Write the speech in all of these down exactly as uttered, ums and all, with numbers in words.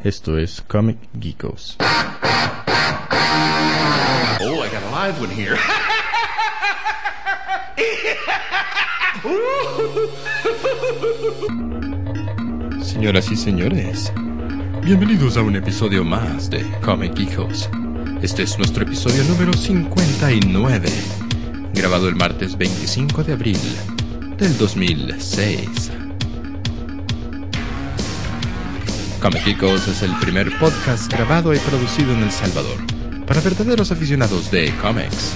Esto es Comic Geekos. Oh, I got a live one here. Señoras y señores, bienvenidos a un episodio más de Comic Geekos. Este es nuestro episodio número cincuenta y nueve, grabado el martes veinticinco de abril del dos mil seis. Comic Geekos es el primer podcast grabado y producido en El Salvador para verdaderos aficionados de cómics.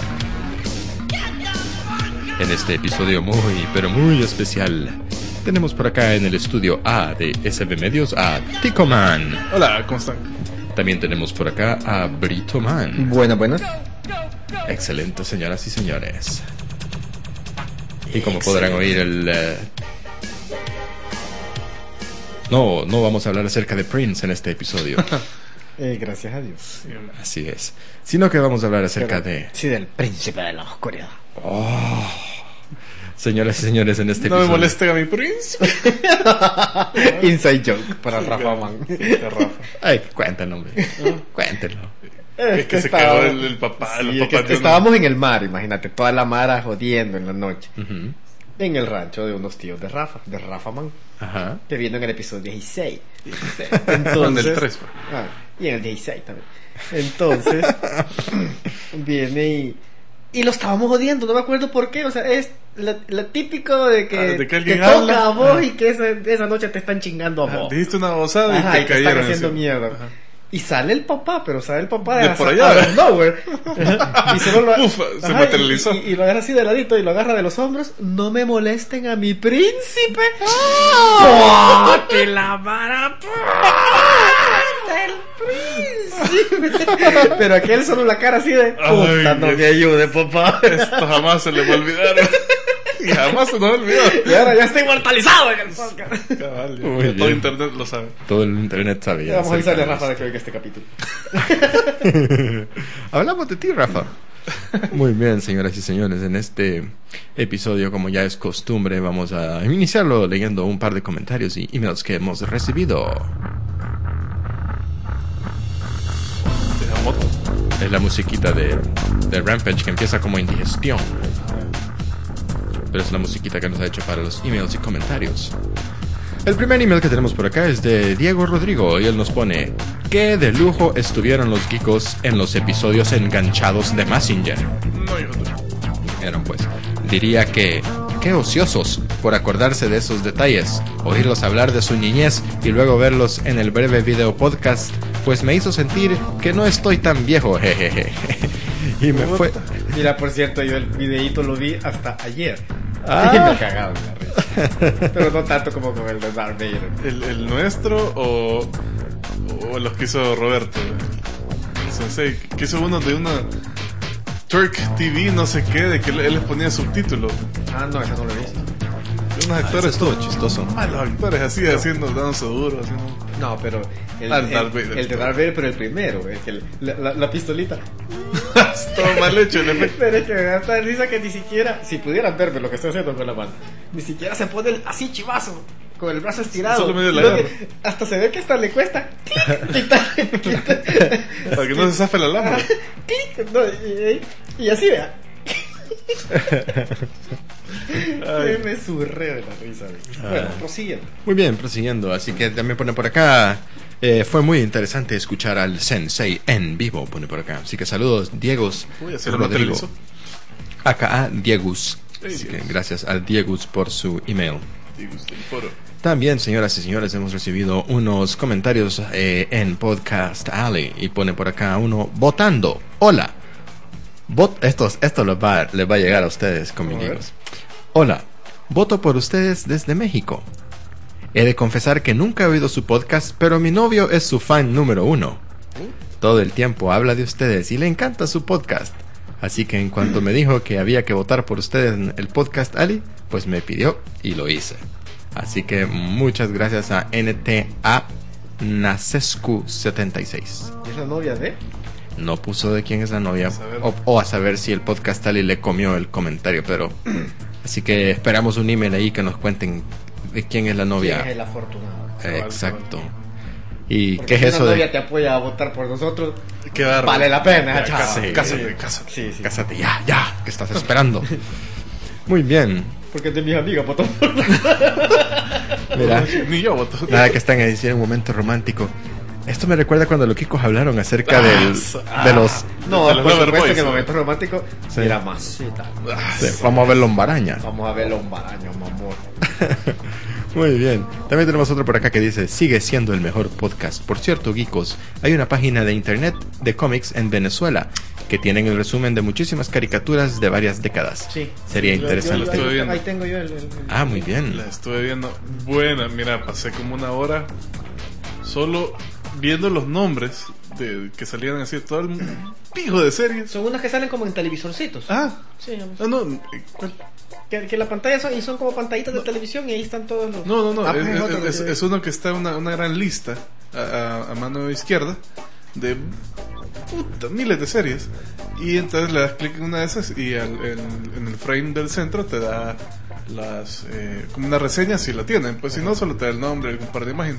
En este episodio muy, pero muy especial, tenemos por acá en el estudio A de S B Medios a Ticoman. Hola, ¿cómo están? También tenemos por acá a Britoman. Buenas, buenas. Excelente, señoras y señores. Y como podrán oír, el... Uh... No, no vamos a hablar acerca de Prince en este episodio. eh, gracias a Dios. Así es. Sino que vamos a hablar acerca Pero, de... Sí, del príncipe de la oscuridad. Oh... Señoras y señores, en este no episodio... me molesten a mi príncipe. Inside joke para Sí, Rafa Man. Sí, de Rafa. Ay, cuéntalo, hombre. Cuéntelo. Es que se cagó el, el papá. Sí, los es papás que de estábamos en el mar, imagínate, toda la mara jodiendo en la noche. Uh-huh. En el rancho de unos tíos de Rafa, de Rafa Man. Ajá. Que viendo en el episodio dieciséis. Entonces, en el tres, pues. Ah, y en el dieciséis también. Entonces, viene y... Y lo estábamos jodiendo, no me acuerdo por qué. O sea, es lo, lo típico de que, Ah, de que que alguien toca habla. a vos Ah. y que esa, esa noche te están chingando a Ah, vos. dijiste una babosada Ajá, y te y te están cayeron haciendo encima. mierda. Ajá. Y sale el papá, pero sale el papá de, De por a- allá. out of nowhere. Y solo lo, Uf, se ajá, materializó. Y, y- y lo agarra así de ladito y lo agarra de los hombros. No me molesten a mi príncipe. ¡Ah! ¡Oh! ¡Te la vara! ¡El príncipe! Pero aquel solo la cara así de puta, Ay, no Dios. me ayude, papá. Esto jamás se le va a olvidar. Y jamás se nos va a olvidar. Y ahora ya está inmortalizado en el podcast. Cabal, Muy ya todo bien. internet lo sabe. Todo el internet sabía. Ya vamos a avisarle a acerca Rafa de que oiga este capítulo. de esto. Hablamos de ti, Rafa. Muy bien, señoras y señores. En este episodio, como ya es costumbre, vamos a iniciarlo leyendo un par de comentarios y emails que hemos recibido. De la moto. Es la musiquita de, de Rampage que empieza como indigestión. Pero es la musiquita que nos ha hecho para los emails y comentarios. El primer email que tenemos por acá es de Diego Rodrigo y él nos pone: ¿qué de lujo estuvieron los geekos en los episodios enganchados de Messenger? No, hijo de... Eran pues, diría que qué ociosos por acordarse de esos detalles, oírlos hablar de su niñez y luego verlos en el breve video podcast, pues me hizo sentir que no estoy tan viejo, jejeje. Y me fue... Mira, por cierto, yo el videíto lo vi hasta ayer. Ah. Y me cagaba en la risa. Pero no tanto como con el de Darth Vader. ¿El, el nuestro o, o los que hizo Roberto? El sensei, que hizo uno de una Turk T V, no sé qué, de que él les ponía subtítulos. Ah, no, eso no lo he visto. Unos Ah, actores eso estuvo chistoso. malos actores así, haciendo, dándose duro, haciendo... No, pero el, Ah, el, el Darth Vader. el de Darth Vader, pero el primero, el que el- la, la, la pistolita. Todo mal hecho el efecto. Pero es que me da tanta risa que ni siquiera, si pudieran verme lo que estoy haciendo con la mano, ni siquiera se pone el- así chivazo, con el brazo estirado. Solo medio la Sino agarra. que hasta se ve que hasta le cuesta. Clic, clic, Para que no se zafe la lámpara. clic, no, y, y- y así vea. Ay. Me surreo de la risa. güey. Bueno, prosiguiendo. Muy bien, prosiguiendo. Así que también pone por acá. Eh, fue muy interesante escuchar al Sensei en vivo, pone por acá. Así que saludos, Diegos. Uy, ¿se lo Rodrigo. materializó? Acá, Diegus. Hey, Así que Diegus. gracias al Diegus por su email. Digo, el foro. También, señoras y señores, hemos recibido unos comentarios eh, en Podcast Alley. Y pone por acá uno, votando. Hola. Vot esto esto les va, les va a llegar a ustedes, amigos. Hola. Voto por ustedes desde México. He de confesar que nunca he oído su podcast, pero mi novio es su fan número uno. Todo el tiempo habla de ustedes y le encanta su podcast. Así que en cuanto me dijo que había que votar por ustedes en el Podcast Ali, pues me pidió y lo hice. Así que muchas gracias a N T A Nacescu setenta y seis. ¿Es la novia de? No puso de quién es la novia A saber. o, o a saber si el Podcast Ali le comió el comentario, pero... Así que esperamos un email ahí que nos cuenten de quién es la novia. ¿Quién es el afortunado? Eh, Exacto. ¿Y Porque qué es si eso una de novia te apoya a votar por nosotros, Qué bárbaro. vale la pena, Ya, chava. cásate, Sí. cásate, cásate. Sí, sí. cásate ya, ya, que estás esperando? Muy bien. Porque es de mis amigas, votó por Mira, Ni yo voto. nada que están ahí, un momento romántico. Esto me recuerda cuando los Kikos hablaron acerca del, de los... No, De los por Lover supuesto Boys, que el ¿no? momento romántico Sí. era masita. Sí, vamos a verlo en Baraña. Vamos a verlo un baraño, mi amor. Muy bien. También tenemos otro por acá que dice: sigue siendo el mejor podcast. Por cierto, geekos, hay una página de internet de cómics en Venezuela que tienen el resumen de muchísimas caricaturas de varias décadas. Sí. Sería Yo- yo- interesante. yo- Estoy ahí, viendo. ahí tengo yo el... el- el- Ah, muy bien. La estuve viendo. Buena, mira, pasé como una hora solo viendo los nombres de que salían así todo el pijo de series. Son unas que salen como en televisorcitos. Ah, Sí, amor. no, no, ¿cuál? que, que la pantalla son, y son como pantallitas de televisión y ahí están todos los... No, no, no, Ah, es, pues, otro que es- sí. es uno que está una, una gran lista a, a- a mano izquierda de puta, miles de series. Y entonces le das clic en una de esas y al- en, en el frame del centro te da las eh, como una reseña si la tienen, pues si no solo te da el nombre y un par de imágenes.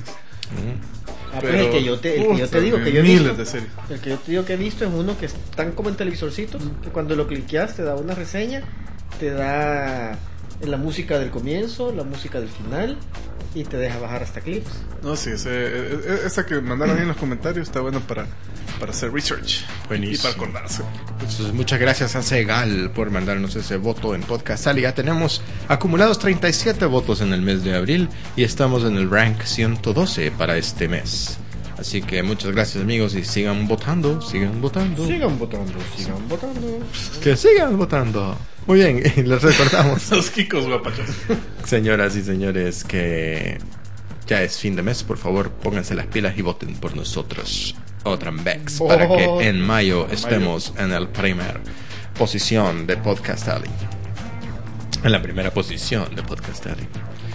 Ah, pues el que yo te, el que yo te puta, digo que yo he miles visto, de series. el que yo te digo que he visto es uno que están como en televisorcitos, que cuando lo cliqueas te da una reseña, te da la música del comienzo, la música del final y te deja bajar hasta clips. No, sí, ese, e- e- esa que mandaron ahí en los comentarios está bueno para, para hacer research. Buenísimo. Y para acordarse. Entonces, muchas gracias a Segal por mandarnos ese voto en Podcast Ali. Ya tenemos acumulados treinta y siete votos en el mes de abril y estamos en el rank ciento doce para este mes. Así que muchas gracias, amigos, y sigan votando, sigan votando. Sigan votando, sigan votando. Que sigan votando. Muy bien, y les recordamos, Los Kikos guapachos. señoras y señores, que ya es fin de mes. Por favor, pónganse las pilas y voten por nosotros otra vez para Oh. que en mayo estemos en la primera posición de Podcast Ali. En la primera posición de Podcast Ali.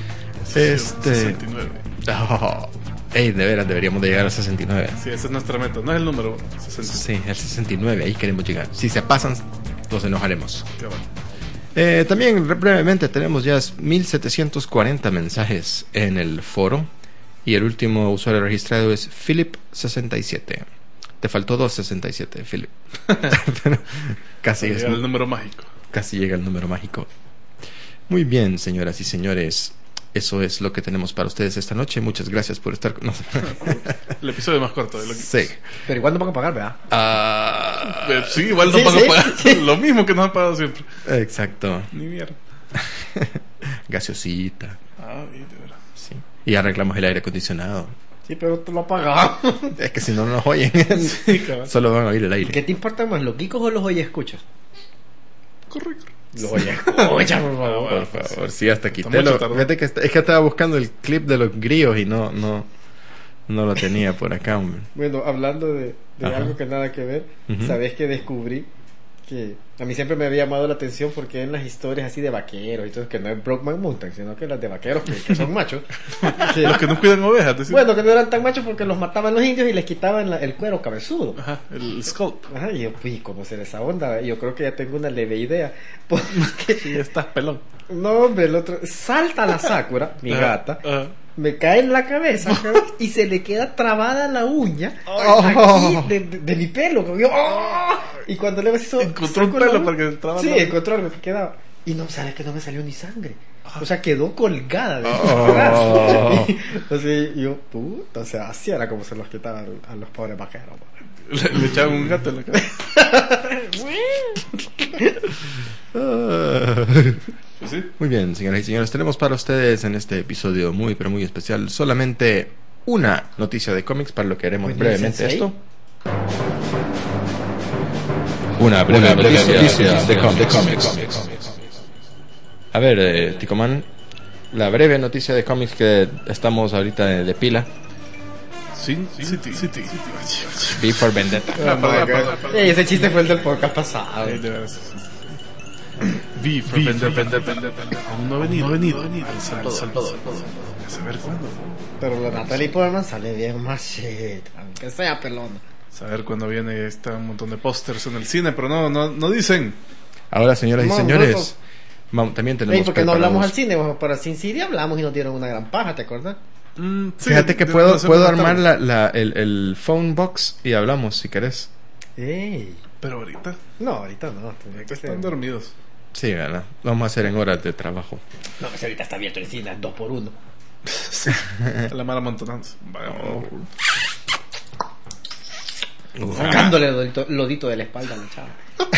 Este... sesenta y nueve. Oh, ey, de veras, deberíamos de llegar a sesenta y nueve. Sí, esa es nuestra meta. No es el número sesenta. Sí, el sesenta y nueve, ahí queremos llegar. Si se pasan, nos enojaremos. Qué bueno. Eh, también brevemente tenemos ya mil setecientos cuarenta mensajes en el foro y el último usuario registrado es Philip sesenta y siete. Te faltó dos sesenta y siete, Philip. Pero casi, es, Llega el número mágico. casi llega el número mágico. Muy bien, señoras y señores. Eso es lo que tenemos para ustedes esta noche. Muchas gracias por estar con nosotros. El episodio más corto de lo que... Sí. Pero igual no van a pagar, ¿verdad? Ah, Eh, sí, igual no Sí, van sí, a pagar sí. lo mismo que nos han pagado siempre. exacto. Ni mierda. Gaseosita. Ah, bien, de verdad. Sí. Y arreglamos el aire acondicionado. Sí, pero te lo ha pagado. Es que si no, no nos oyen. Sí, cabrón. Solo van a oír el aire. ¿Qué te importa más, los geekos o los oye escuchas? Correcto. Los oye escuchas, por favor. Por favor, sí, hasta quité mucho lo- tardó. fíjate que est- es que estaba buscando el clip de los grillos y no, no, no lo tenía por acá, hombre. Bueno, hablando de, de Ajá. algo que nada que ver, Ujú. ¿sabes que descubrí? Que a mí siempre me había llamado la atención porque en las historias así de vaqueros y todo, que no es Brokeback Mountain, sino que las de vaqueros que, que son machos. que- Los que no cuidan ovejas. decís. bueno, que no eran tan machos porque los mataban los indios y les quitaban la- el cuero cabezudo. Ajá, el scalp. Ajá, y yo, pues, conocer esa onda, yo creo que ya tengo una leve idea. Porque, Sí, estás pelón. no, hombre, el otro, salta la Sakura, mi Ajá, gata, ajá. me cae en la cabeza cabrón, y se le queda trabada la uña Oh. aquí de, de- de mi pelo. Como yo, ¡oh! Y cuando le hago eso, Encontró un saco la pelo uña. para que entraba Sí, la- encontró algo que quedaba. Y no, sabes que no me salió ni sangre. O sea, quedó colgada de Oh. O sea, yo, puta, o sea, así era como se los quitaban a los pobres vaqueros. Le, le echaban un gato en la cabeza. Ah. Pues sí. Muy bien, señoras y señores, tenemos para ustedes en este episodio muy, pero muy especial solamente una noticia de cómics, para lo que haremos Muy bien, brevemente Sensei. esto. Una breve, noticia, de, cómics. A ver, eh, Ticoman, la breve noticia de cómics que estamos ahorita de, de pila. Sin City. City. V for Vendetta. Ah, perdón, perdón, perdón. Ey, ese chiste fue el del podcast pasado. Ay, de veras. V for Vendetta. Aún no ha venido. No ha venido. Al Salvador. A saber cuándo. Pero la Natalie Portman sale bien machita, aunque sea pelona. Saber cuándo viene. Está un montón de pósters en el cine, pero no, no, no dicen. Ahora, señoras y No, señores, no, vam- también tenemos Ey, porque no hablamos al preparados- cine, bueno, para Sin City hablamos y nos dieron una gran paja, ¿te acuerdas? Mm, sí, Fíjate que de- puedo, de- puedo de- armar la, la- el, el phone box y hablamos si querés. Ey. Pero ahorita No, ahorita no. Tendría que ser. están dormidos. Sí, ¿verdad? Lo vamos a hacer en horas de trabajo. No, pues ahorita está abierto el cine, dos por uno. La mala amontonanza. Vaya, Oh. Sacándole el lodito, lodito de la espalda a la chava.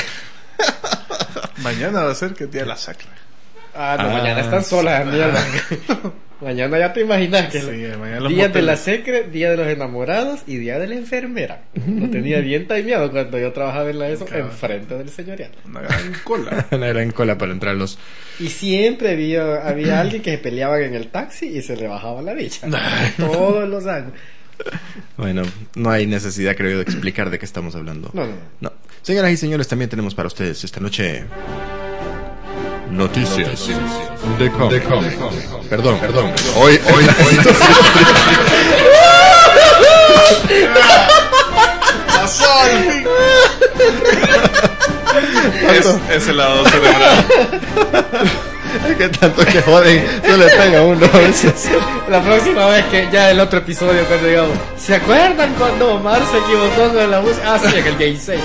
Mañana va a ser que el día de la sacra. Ah, no, Ah, mañana están solas, mierda. Mañana ya te imaginas que Sí, el- mañana los día de moteles. la secre, día de los enamorados y día de la enfermera. Lo tenía bien timeado cuando yo trabajaba en la ESO Claro. enfrente del señorial. Una gran cola. Una gran cola para entrar los... Y siempre había, había alguien que se peleaba en el taxi y se le bajaba la bicha. Todos los años. Bueno, no hay necesidad, creo yo, de explicar de qué estamos hablando. No, no, no. No. Señoras y señores, también tenemos para ustedes esta noche... Noticias de cómics. Perdón, perdón. Hoy, hoy, hoy... ¡Pasó al fin! Es, es el lado cerebral. que tanto que joden, no le pega a uno a veces. La próxima vez que ya el otro episodio cuando digamos, ¿se acuerdan cuando Omar se equivocó con la música? Ah, sí, en el dieciséis.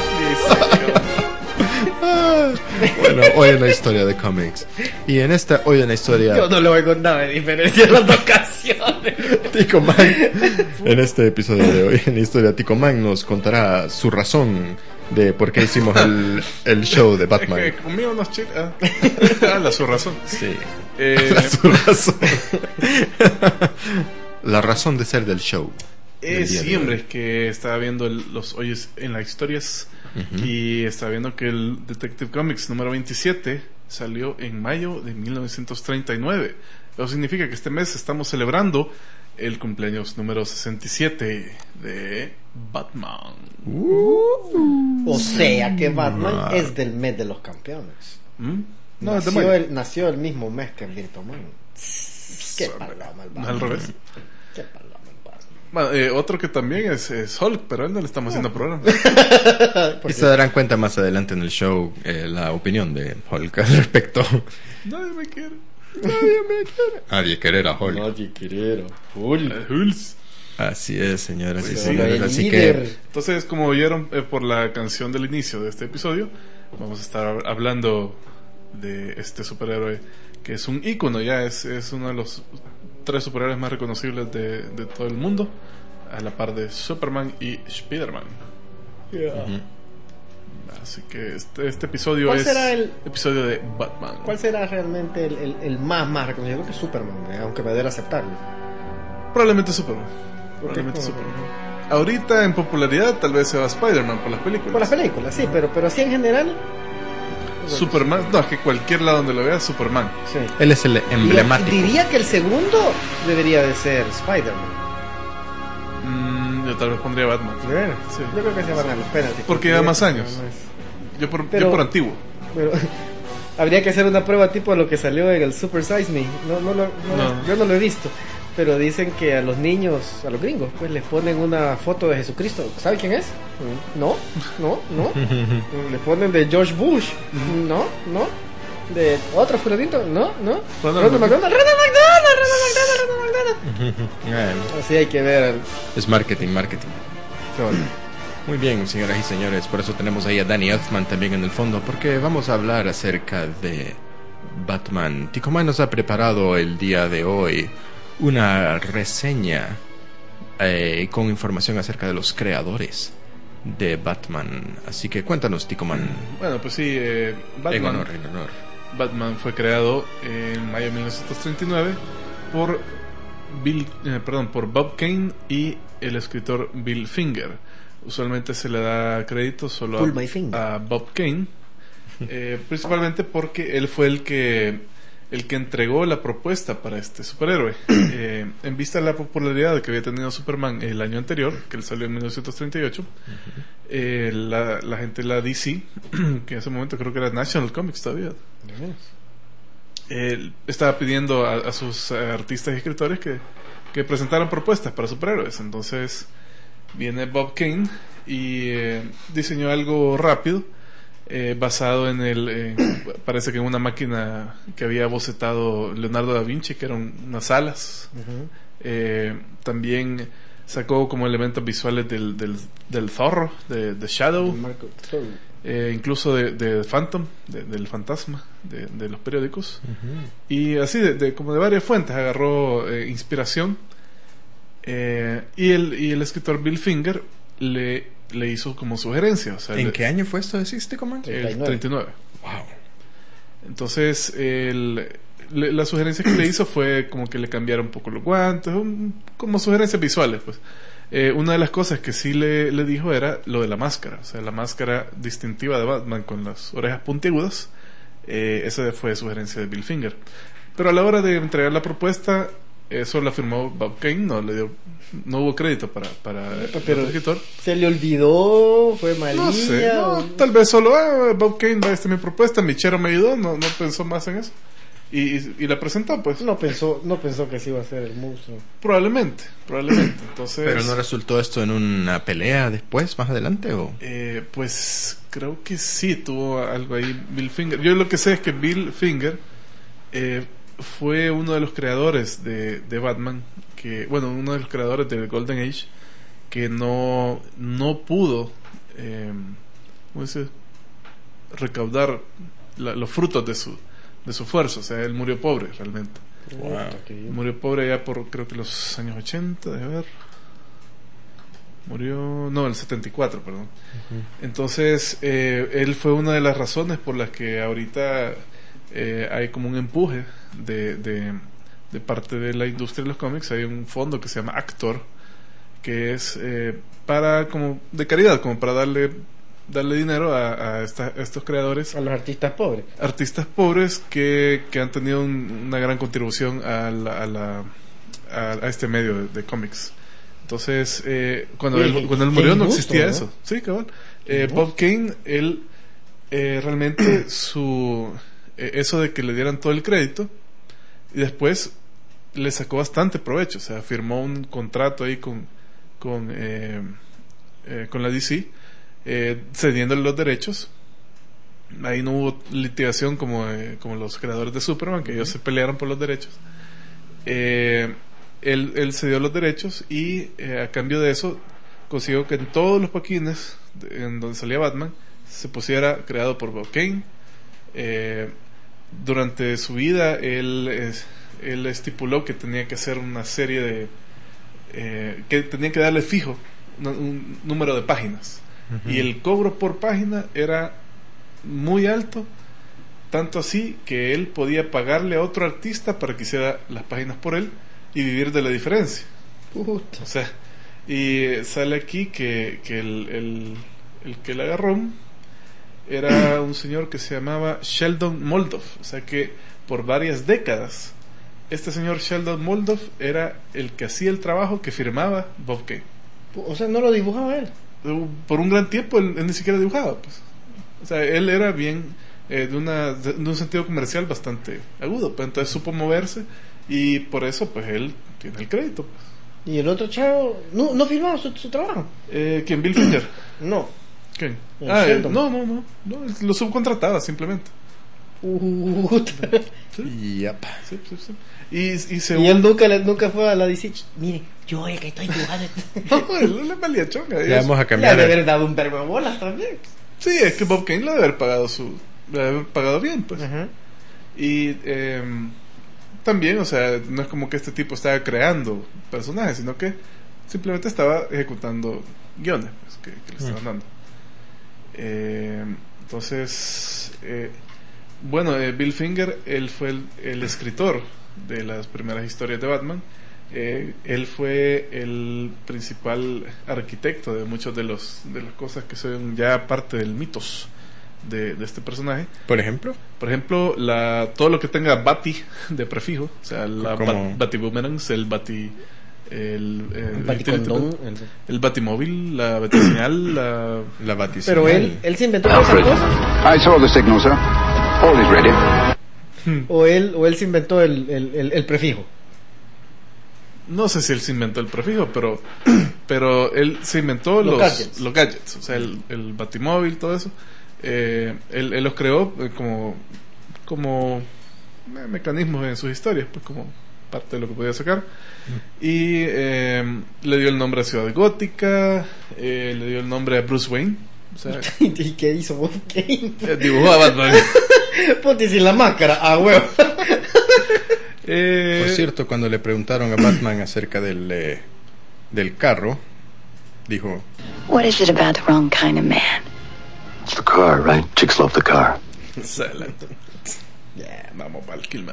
Bueno, hoy en la historia de cómics. Y en esta, hoy en la historia... Yo no le voy a contar de diferencia en las dos canciones. Tico Man, en este episodio de hoy, en la historia, Tico Man nos contará su razón de por qué hicimos el, el show de Es Batman. que comí unos chiles. Ah, Ah, la su razón. Sí. Eh, La, su razón. La razón de ser del show. eh, del día de sí, hombre, hoy. es que estaba viendo el- los hoyos en las historias y estaba viendo que el Detective Comics número veintisiete salió en mayo de mil novecientos treinta y nueve. Eso significa que este mes estamos celebrando el cumpleaños número sesenta y siete de Batman. O sea que Batman Ah. es del mes de los campeones. ¿Mm? No, es de nació, mayo. el, nació el mismo mes que Virtual Man. Qué paloma el No, Batman. al revés. Qué paloma el Batman. Bueno, eh, otro que también es, es Hulk, pero a él no le estamos haciendo programa. Y se darán cuenta más adelante en el show eh, la opinión de Hulk al respecto. Nadie me quiere. Nadie querer a Hulk. Nadie querer Hulk. Eh, Hulk. Así es, señoras y Pues sí, señores. el Así líder. que Entonces, como oyeron eh, por la canción del inicio de este episodio, vamos a estar hablando de este superhéroe que es un ícono, ya es, es uno de los tres superhéroes más reconocibles de, de todo el mundo, a la par de Superman y Spider-Man. Así que este, este episodio ¿Cuál es será el- episodio de Batman. ¿Cuál será realmente el, el, el más más reconocido? Yo creo que Superman, eh, aunque me duele aceptarlo. Probablemente Superman. ¿Por qué? Probablemente Superman. Ahorita en popularidad tal vez se va Spider-Man por las películas. Por las películas, sí, pero, pero así en general. Superman, no, es que cualquier lado donde lo veas, Superman. Sí. él es el Diría, emblemático. diría que el segundo debería de ser Spider-Man. Mm, yo tal vez pondría Batman. ¿De veras? Sí. Yo creo que se van a los penaltis. Porque lleva más años. No es- Yo por, Pero- yo por antiguo. Pero habría que hacer una prueba tipo lo que salió en el Super Size Me. No, no, lo- no lo- No. Yo no lo he visto. Pero dicen que a los niños, a los gringos, pues les ponen una foto de Jesucristo. ¿Sabe quién es? No, no, no. Le ponen de George Bush. No, no. De otro fulanito. No, no. Ronald Ronald McDonald. Ronald McDonald. Ronald McDonald. Ronald McDonald. Eh, Así hay que ver. es marketing, marketing. Muy bien, señoras y señores, por eso tenemos ahí a Danny Elfman también en el fondo, porque vamos a hablar acerca de Batman. Tico Man nos ha preparado el día de hoy una reseña eh, con información acerca de los creadores de Batman. Así que cuéntanos, Tico Man. Bueno, pues sí, eh, Batman, En honor, en honor. Batman fue creado en mayo de mil novecientos treinta y nueve por Bill, eh, perdón, por Bob Kane y el escritor Bill Finger. Usualmente se le da crédito solo Pull my finger. a, a Bob Kane, eh, principalmente porque él fue el que el que entregó la propuesta para este superhéroe. Eh, en vista de la popularidad que había tenido Superman el año anterior, que él salió en mil novecientos treinta y ocho, eh, la, la gente de la D C, que en ese momento creo que era National Comics todavía, él estaba pidiendo a, a sus eh, artistas y escritores que, que presentaran propuestas para superhéroes. Entonces viene Bob Kane y eh, diseñó algo rápido, eh, basado en el eh, parece que en una máquina que había bocetado Leonardo da Vinci, que eran unas alas, Ujú. Eh, también sacó como elementos visuales del, del, del Zorro, de, de Shadow, Marco Zorro. eh, incluso de, de Phantom, de, del fantasma de, de los periódicos. Uh-huh. Y así, de, de, como de varias fuentes, agarró eh, inspiración. Eh, y, el, y el escritor Bill Finger le, le hizo como sugerencia. O sea, ¿En le, qué año fue esto, deciste, comandante? El treinta y nueve. Wow. Entonces, el, le, la sugerencia que le hizo fue como que le cambiara un poco los guantes, un, como sugerencias visuales, pues. Eh, una de las cosas que sí le, le dijo era lo de la máscara, o sea, la máscara distintiva de Batman con las orejas puntiagudas. Eh, esa fue sugerencia de Bill Finger. Pero a la hora de entregar la propuesta, eso la firmó Bob Kane, no le dio, no hubo crédito para, para pero el escritor. ¿Se le olvidó? ¿Fue malilla? No sé, no, o... tal vez solo, ah, Bob Kane, esta es mi propuesta, Michero me ayudó, no, no pensó más en eso. Y, y, y la presentó, pues. No pensó, no pensó que sí iba a ser el monstruo. Probablemente, probablemente. Entonces, ¿pero no resultó esto en una pelea después, más adelante? ¿O? Eh, pues creo que sí, tuvo algo ahí Bill Finger. Yo lo que sé es que Bill Finger eh, fue uno de los creadores de, de Batman, que bueno, uno de los creadores del Golden Age, que no, no pudo eh, ¿cómo dice? recaudar la, los frutos de su de su esfuerzo, o sea, él murió pobre realmente. Wow. Murió pobre ya por creo que los años ochenta, déjame ver. Murió, no, el setenta y cuatro, perdón. Uh-huh. Entonces, eh, él fue una de las razones por las que ahorita eh, hay como un empuje de, de, de parte de la industria de los cómics. Hay un fondo que se llama Actor, que es eh, para, como, de caridad, como para darle darle dinero a, a, esta, a estos creadores, a los artistas pobres artistas pobres que, que han tenido un, una gran contribución a, la, a, la, a, a este medio de, de cómics. Entonces eh, cuando, sí, él, cuando él murió no gusto, existía, ¿no? Eso sí, cabal. eh, Bob Kane, él eh, realmente su eh, eso de que le dieran todo el crédito y después le sacó bastante provecho, o sea, firmó un contrato ahí con con eh, eh, con la D C, Eh, cediéndole los derechos. Ahí no hubo litigación como, eh, como los creadores de Superman, que ellos se pelearon por los derechos. eh, él, él cedió los derechos y eh, a cambio de eso consiguió que en todos los paquines de, en donde salía Batman se pusiera creado por Bob Kane. eh, durante su vida él, es, él estipuló que tenía que hacer una serie de eh, que tenía que darle fijo un, un número de páginas. Uh-huh. Y el cobro por página era muy alto, tanto así que él podía pagarle a otro artista para que hiciera las páginas por él y vivir de la diferencia. Puta. O sea, y sale aquí que, que el, el, el que le agarró era un señor que se llamaba Sheldon Moldoff. O sea que por varias décadas este señor Sheldon Moldoff era el que hacía el trabajo que firmaba Bob Kane. O sea, no lo dibujaba él. Por un gran tiempo él, él ni siquiera dibujaba, pues. O sea, él era bien eh, de, una, de, de un sentido comercial bastante agudo, pues entonces supo moverse y por eso pues él tiene el crédito, pues. ¿Y el otro chavo no, no firmaba su, su trabajo? Eh, ¿Quién? ¿Bill Finger? No. ¿Quién? El Ah, eh, Sheldon. no, no, no, no, lo subcontrataba simplemente. Puta. ¿Sí? Yep. Sí, sí, sí. Y, y, según... Y él nunca, le- nunca fue a la D C. Mire, yo el que estoy dibujando. No, él le valía chonga. Ya ellos- vamos a Le ha cambiar. de el- haber dado un verbo de bolas también. Sí, es que Bob Kane le debe haber pagado su... le debe haber pagado bien, pues. Ajá. Y eh, también, o sea, no es como que este tipo estaba creando personajes, sino que simplemente estaba ejecutando guiones, pues, que, que le estaban dando. Eh, entonces, eh, bueno, eh, Bill Finger, él fue el, el escritor de las primeras historias de Batman. Eh, él fue el principal arquitecto de muchos de los de las cosas que son ya parte del mitos de, de este personaje. Por ejemplo, Por ejemplo, la, todo lo que tenga Bati de prefijo, o sea, la ¿Cómo? bat, Batiboomerangs, el Bati, el, el, El baticondón. el- el Batimóvil, la Batiseñal, la... la batiseñal. Pero él, él se inventó todas esas cosas. I saw the signal, sir. All is ready. O él, o él se inventó el, el, el, el prefijo. No sé si él se inventó el prefijo, pero pero él se inventó Los los, gadgets. los gadgets, o sea, el, el Batimóvil, todo eso. Eh, él, él los creó eh, como como eh, mecanismos en sus historias, pues como parte de lo que podía sacar. Y eh, le dio el nombre a Ciudad Gótica, eh, le dio el nombre a Bruce Wayne. O sea, ¿Y qué hizo Bob Kane? eh, dibujó a Batman. Ponte sin la máscara, ah, huevo. Eh, Por cierto, cuando le preguntaron a Batman acerca del, eh, del carro, dijo: What is it about the wrong kind of man? It's the car, right? Chicks love the car. excelente. Yeah, vamos para el Kilmer.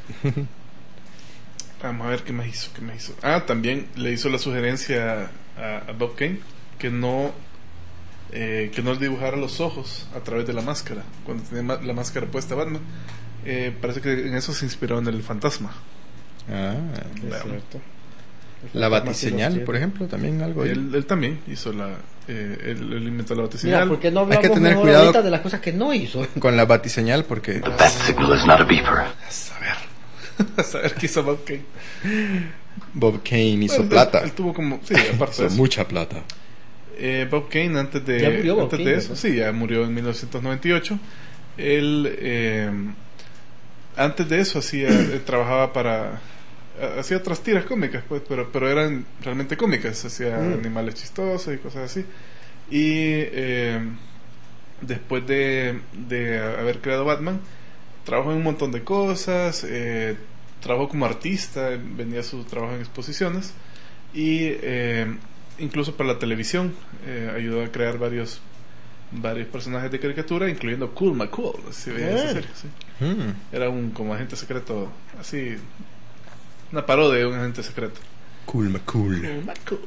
Vamos a ver qué más hizo, qué más hizo. Ah, también le hizo la sugerencia a, a Bob Kane que no eh, que no le dibujara los ojos a través de la máscara cuando tenía ma- la máscara puesta Batman. Eh, parece que en eso se inspiró en el fantasma. ah, Es Veamos. cierto. la batiseñal, por ejemplo, también algo ahí. Él, él también hizo la eh, él, él inventó la Mira, batiseñal. ¿por qué no Hay que hablamos tener mejor cuidado ahorita de las cosas que no hizo? con la batiseñal, porque The bat signal is not a beeper. A saber. A saber qué hizo Bob Kane. Bob Kane hizo Él- plata. Él, él tuvo como sí, aparte Hizo de eso. mucha plata. Eh, Bob Kane antes de, Ya murió Bob antes Kane, de eso, ¿verdad? sí, ya murió en mil novecientos noventa y ocho. Él eh, antes de eso hacía eh, trabajaba para eh, hacía otras tiras cómicas, pues, pero pero eran realmente cómicas, hacía Mm. animales chistosos y cosas así. Y eh, después de, de haber creado Batman, trabajó en un montón de cosas, eh, trabajó como artista, vendía su trabajo en exposiciones y eh, incluso para la televisión eh, ayudó a crear varios varios personajes de caricatura, incluyendo Cool McCool, si veían esa Ah. serie, sí. Mm. Era un como agente secreto, así una parodia de un agente secreto. Cool McCool. Cool McCool.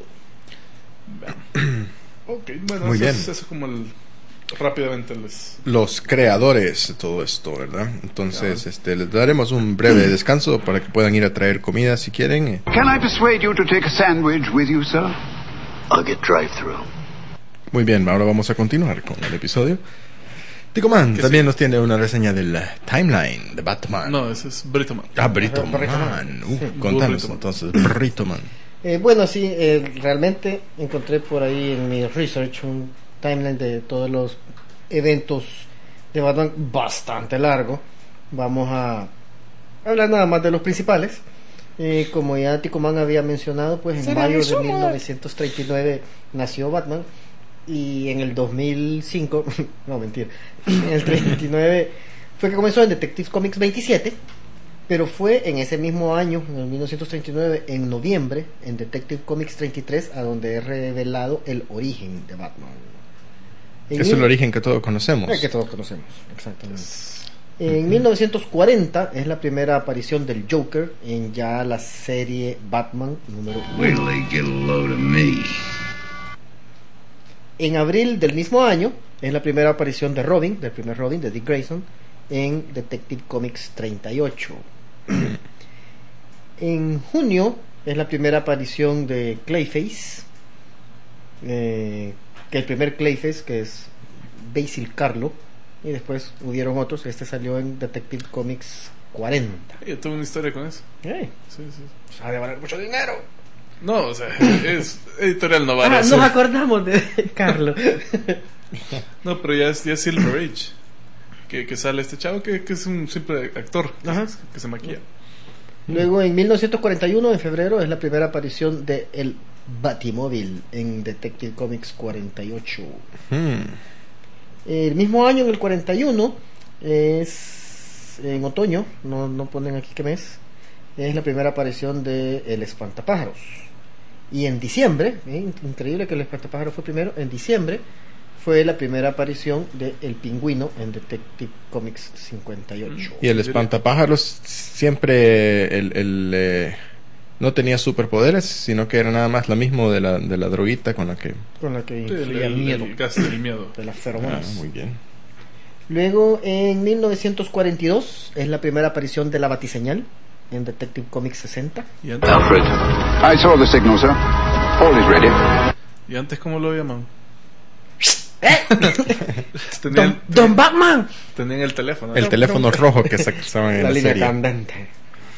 Bueno. Ok, bueno, Muy eso, bien. Es, eso es como el rápidamente les Los creadores de todo esto, ¿verdad? Entonces, este, les daremos un breve descanso para que puedan ir a traer comida si quieren. Can I persuade you to take a sandwich with you, sir? I'll get drive-through. Muy bien, ahora vamos a continuar con el episodio. Tico Man Que también sí. nos tiene una reseña del eh, timeline de Batman. no, ese es Brito Man. Ah, Brito Ajá, Brito Man. Man. Uh, Sí. contanos Brito Man. entonces, Brito Man. Eh, bueno, sí, eh, realmente encontré por ahí en mi research un timeline de todos los eventos de Batman bastante largo. Vamos a hablar nada más de los principales. Eh, como ya Tico Man había mencionado, pues en mayo de mil novecientos treinta y nueve nació Batman. Y en el dos mil cinco, no mentira, en el treinta y nueve fue que comenzó en Detective Comics veintisiete. Pero fue en ese mismo año, en el mil novecientos treinta y nueve, en noviembre, en Detective Comics treinta y tres, a donde he revelado el origen de Batman. En Es el mil- origen que todos conocemos. Eh, que todos conocemos, exactamente. En mil novecientos cuarenta es la primera aparición del Joker en ya la serie Batman número Wait uno. till they get a load of me. En abril del mismo año es la primera aparición de Robin, del primer Robin, de Dick Grayson, en Detective Comics treinta y ocho. En junio es la primera aparición de Clayface, eh, que el primer Clayface, que es Basil Carlo, y después hubieron otros. Este salió en Detective Comics cuarenta. Yo tuve una historia con eso. Eh, Sí, sí. ha de valer mucho dinero. No, o sea, es editorial no vale Ah, eso. nos acordamos de Carlo. No, pero ya es, ya es Silver Age. Que, que sale este chavo que, que es un simple actor que, Ajá. se- que se maquilla. Luego en mil novecientos cuarenta y uno, en febrero, es la primera aparición de el Batimóvil en Detective Comics cuarenta y ocho. Hmm. El mismo año, en el cuarenta y uno, es en otoño, no, no ponen aquí qué mes, es la primera aparición de El Espantapájaros. Y en diciembre, eh, increíble que El Espantapájaros fue primero, en diciembre fue la primera aparición de El Pingüino en Detective Comics cincuenta y ocho. Y el espantapájaros siempre el, el, eh, no tenía superpoderes, sino que era nada más lo mismo de la, de la droguita con la que... Con la que Sí, el, influía el- miedo el gas del miedo. de las Ah, feromonas. muy bien. Luego, en mil novecientos cuarenta y dos, es la primera aparición de la Batiseñal en Detective Comics sesenta. Y antes, Alfred. I saw the signal, sir. All is ready. y antes ¿cómo lo llaman? ¡Eh! Tenían, Don, Don Batman. tenían el teléfono. El teléfono rojo que se usaban en La la, línea serie. candente.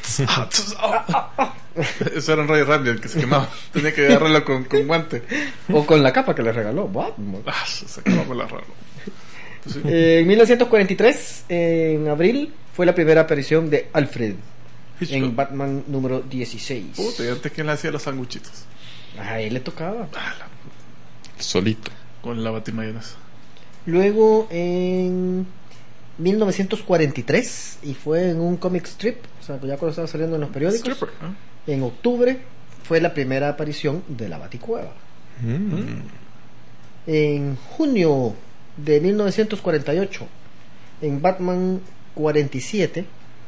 Eso era un Ray Randy el que se quemaba. Tenía que agarrarlo con, con guante. O con la capa que le regaló Batman. Ah, se quemaba por la rama. Pues sí. Eh, en mil novecientos cuarenta y tres, en abril, fue la primera aparición de Alfred Hitchcock. en Batman número dieciséis. Puta, y antes que le hacía los sanguchitos. A él le tocaba. Solito. Con la batimayonesa. Luego en mil novecientos cuarenta y tres, y fue en un comic strip, o sea, ya cuando estaba saliendo en los periódicos, Stripper, ¿no? en octubre, fue la primera aparición de la Baticueva. Mm. En junio de mil novecientos cuarenta y ocho, en Batman cuarenta y siete,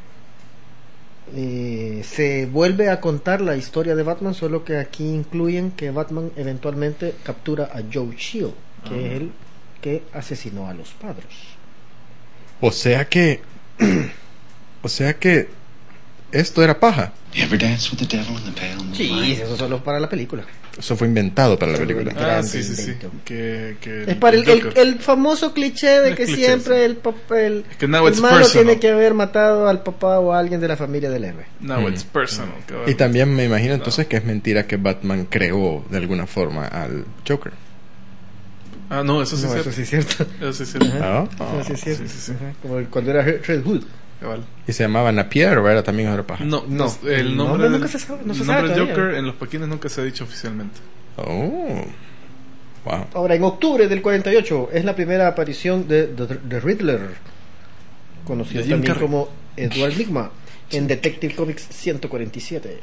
eh, se vuelve a contar la historia de Batman, solo que aquí incluyen que Batman eventualmente captura a Joe Chill, que Ah. es el que asesinó a los padres. O sea que. O sea que. Esto era paja. You ever dance with the devil in the pale Sí, moonlight? eso solo para la película. Eso fue inventado para la película. Ah, Grande sí, sí, sí. invento. Que, que Es para el, el, Joker. el famoso cliché de El que cliché, siempre sí. el papel que now el it's malo personal. tiene que haber matado al papá o a alguien de la familia del héroe. Now it's personal. cabrón. Y también me imagino entonces que es mentira que Batman creó de alguna forma al Joker. Ah, no, eso sí No, es eso cierto. sí es cierto. Eso sí es cierto. Ah. Eso sí es cierto. sí, sí, sí. Ajá, como el- cuando era Red Hood. Cabal. Y se llamaba Napier o era también otra paja. No, No, no, el el nombre, nombre del- nunca se sabe- no se el sabe nombre del todavía. Joker en los paquines nunca se ha dicho oficialmente. Oh. Wow. Ahora, en octubre del cuarenta y ocho es la primera aparición de The Riddler, conocido De Jim también Carrey. como Edward Nygma, en Detective Comics ciento cuarenta y siete.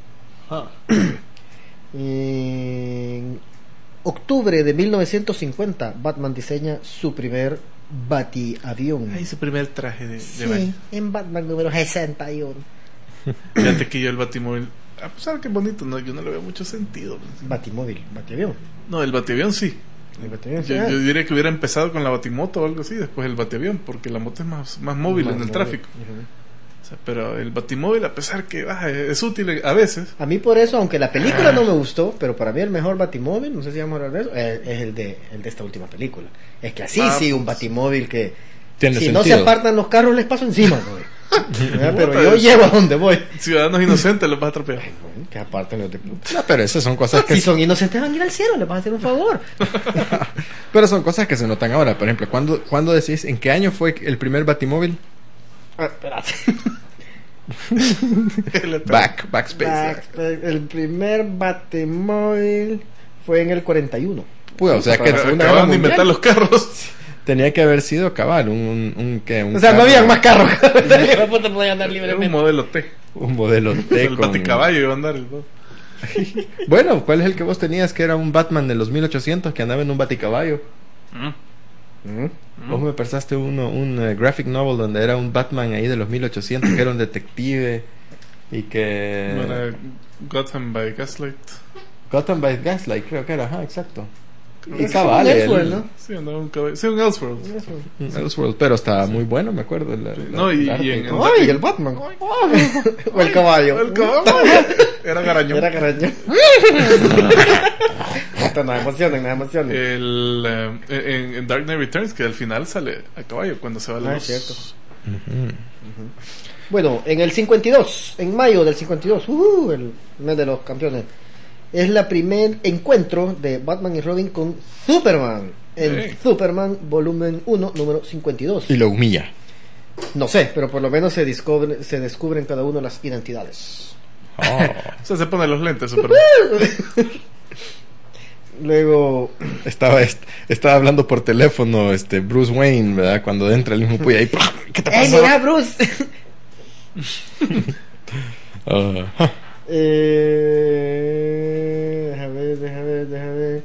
En octubre de mil novecientos cincuenta, Batman diseña su primer batiavión. Ahí su primer traje de, de Sí, baño. en Batman número sesenta y uno. Fíjate que yo el Batimóvil, a pesar que es bonito, no, yo no le veo mucho sentido. Batimóvil, batiavión. No, el Batiavión sí. El batiavión, Yo, ah. yo diría que hubiera empezado con la Batimoto o algo así, después el Batiavión, porque la moto es más, más móvil Más en el móvil. tráfico. Ujú. O sea, pero el Batimóvil, a pesar que ah, es útil a veces, A mí por eso, aunque la película no me gustó, pero para mí el mejor Batimóvil, no sé si vamos a hablar de eso, eh, es el de, el de esta última película. Es que así Ah, sí, un pues. Batimóvil que Tiene si no se sentido. apartan los carros les paso encima, güey. ¿Verdad? Pero Puta, yo es- llego a donde voy. ciudadanos inocentes los vas a atropellar. Bueno, que aparten los de puta. No, pero esas son cosas que Si son inocentes van a ir al cielo, les vas a hacer un favor. pero son cosas que se notan ahora. Por ejemplo, ¿cuándo, ¿cuándo decís en qué año fue el primer Batimóvil? Ah, espérate. Back, backspace. Back- el primer Batimóvil fue en el cuarenta y uno. Pude, o sea que Para la Segunda Guerra Acaban de inventar Mundial. los carros. tenía que haber sido cabal, un, un, un, ¿qué? Un O sea, no carro- habían más carros. La puta podía andar Era un libremente. modelo T. un modelo T El con- Baticaballo iba a andar. ¿no? Bueno, ¿cuál es el que vos tenías que era un Batman de los mil ochocientos que andaba en un baticaballo? Mm. Vos me prestaste uno, un eh, graphic novel donde era un Batman ahí de los mil ochocientos que era un detective y que... No era Gotham by Gaslight. Gotham by Gaslight, creo que era, ajá, exacto. Y Es cabal, un el- Elseworld, ¿no? Sí, andaba un caballo. Sí, un Elseworld. un Elseworld, pero estaba muy bueno, me acuerdo. la- la- No, y- el arte y en- todo. Ay, el Batman. O el caballo. El caballo. Era garañón. Era carañón. Puta, no emocionen, no emocionen. El, eh, en, en Dark Knight Returns, que al final sale a caballo cuando se va la Ah, luz. es cierto. Bueno, en el cincuenta y dos, en mayo del cincuenta y dos, uh, el mes de los campeones, es la primer encuentro de Batman y Robin con Superman. En Sí. Superman volumen uno, número cincuenta y dos. Y lo humilla. No sé, pero por lo menos se, descubre, se descubren cada uno las identidades. Oh. O sea, se pone los lentes, Superman. Luego, estaba, est- estaba hablando por teléfono este Bruce Wayne, ¿verdad? Cuando entra el mismo puya ahí. ¿Qué te ¡eh, pasó? mira, Bruce! Ah, Eh, deja ver, deja ver, deja ver.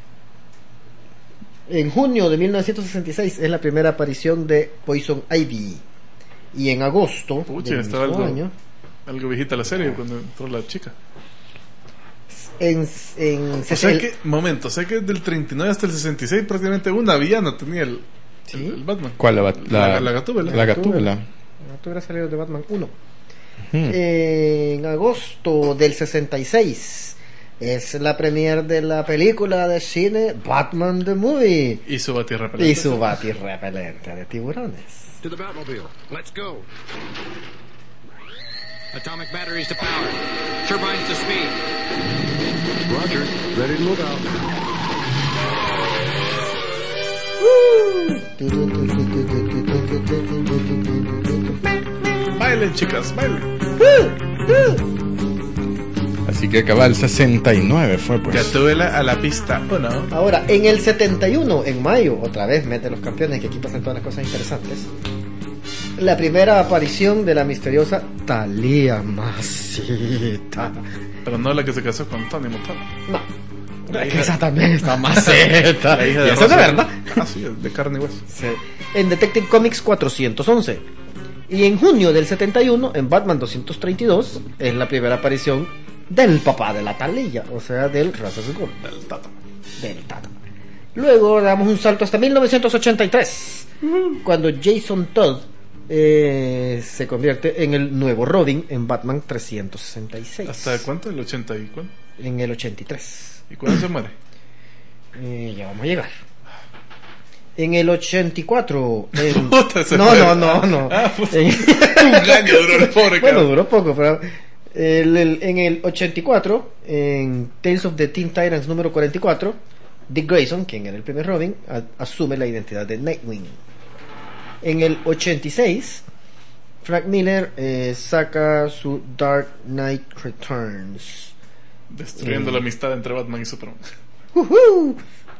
En junio de mil novecientos sesenta y seis es la primera aparición de Poison Ivy. Y en agosto Pucha, del estaba mismo algo- año, Algo viejita la serie cuando entró la chica. en, en O sea el- que, momento, o sea que del treinta y nueve hasta el sesenta y seis prácticamente una villana tenía el, Sí. el, el Batman. ¿Cuál? La, bat- La- la Gatúbela. La Gatúbela. tú hubieras salido de Batman uno. Hmm. En agosto del sesenta y seis es la premiere de la película de cine Batman the Movie Y su batirra y su batirrepelente de tiburones. To the Batmobile. Let's go. Atomic batteries to power. Turbines to speed. Roger. Ready to move out. Bailen, chicas, bailen. Así que cabal sesenta y nueve fue pues. Ya tuve la, a la pista uno. Ahora, en el setenta y uno, en mayo, otra vez mete los campeones, que aquí pasan todas las cosas interesantes. La primera aparición de la misteriosa Thalía Maceta. Pero no la que se casó con Tony Montana. No, La que hija- esa también está Maceta. La hija Y de esa es de Rosa. verdad. Ah, sí, de carne y hueso. Sí. En Detective Comics cuatrocientos once. Y en junio del setenta y uno, en Batman doscientos treinta y dos, es la primera aparición del papá de la Thalía, o sea, del Ra's al Ghul. Del Tata. Del Tata. Luego damos un salto hasta mil novecientos ochenta y tres, cuando Jason Todd eh, se convierte en el nuevo Robin en Batman trescientos sesenta y seis. ¿Hasta cuánto? ¿El ochenta y cuánto? En el ochenta y tres. ¿Y cuándo se muere? Eh, ya vamos a llegar. En el ochenta y cuatro. En... Puta, se no, fue. no, no, no, Ah, puta. En- Un año duró el pobre Bueno, cabrón. duró poco, pero el- el- en el ochenta y cuatro, en Tales of the Teen Titans número cuarenta y cuatro, Dick Grayson, quien era el primer Robin, a- asume la identidad de Nightwing. En el ochenta y seis, Frank Miller eh, saca su Dark Knight Returns. Destruyendo la amistad entre Batman y Superman. ¡Uhú!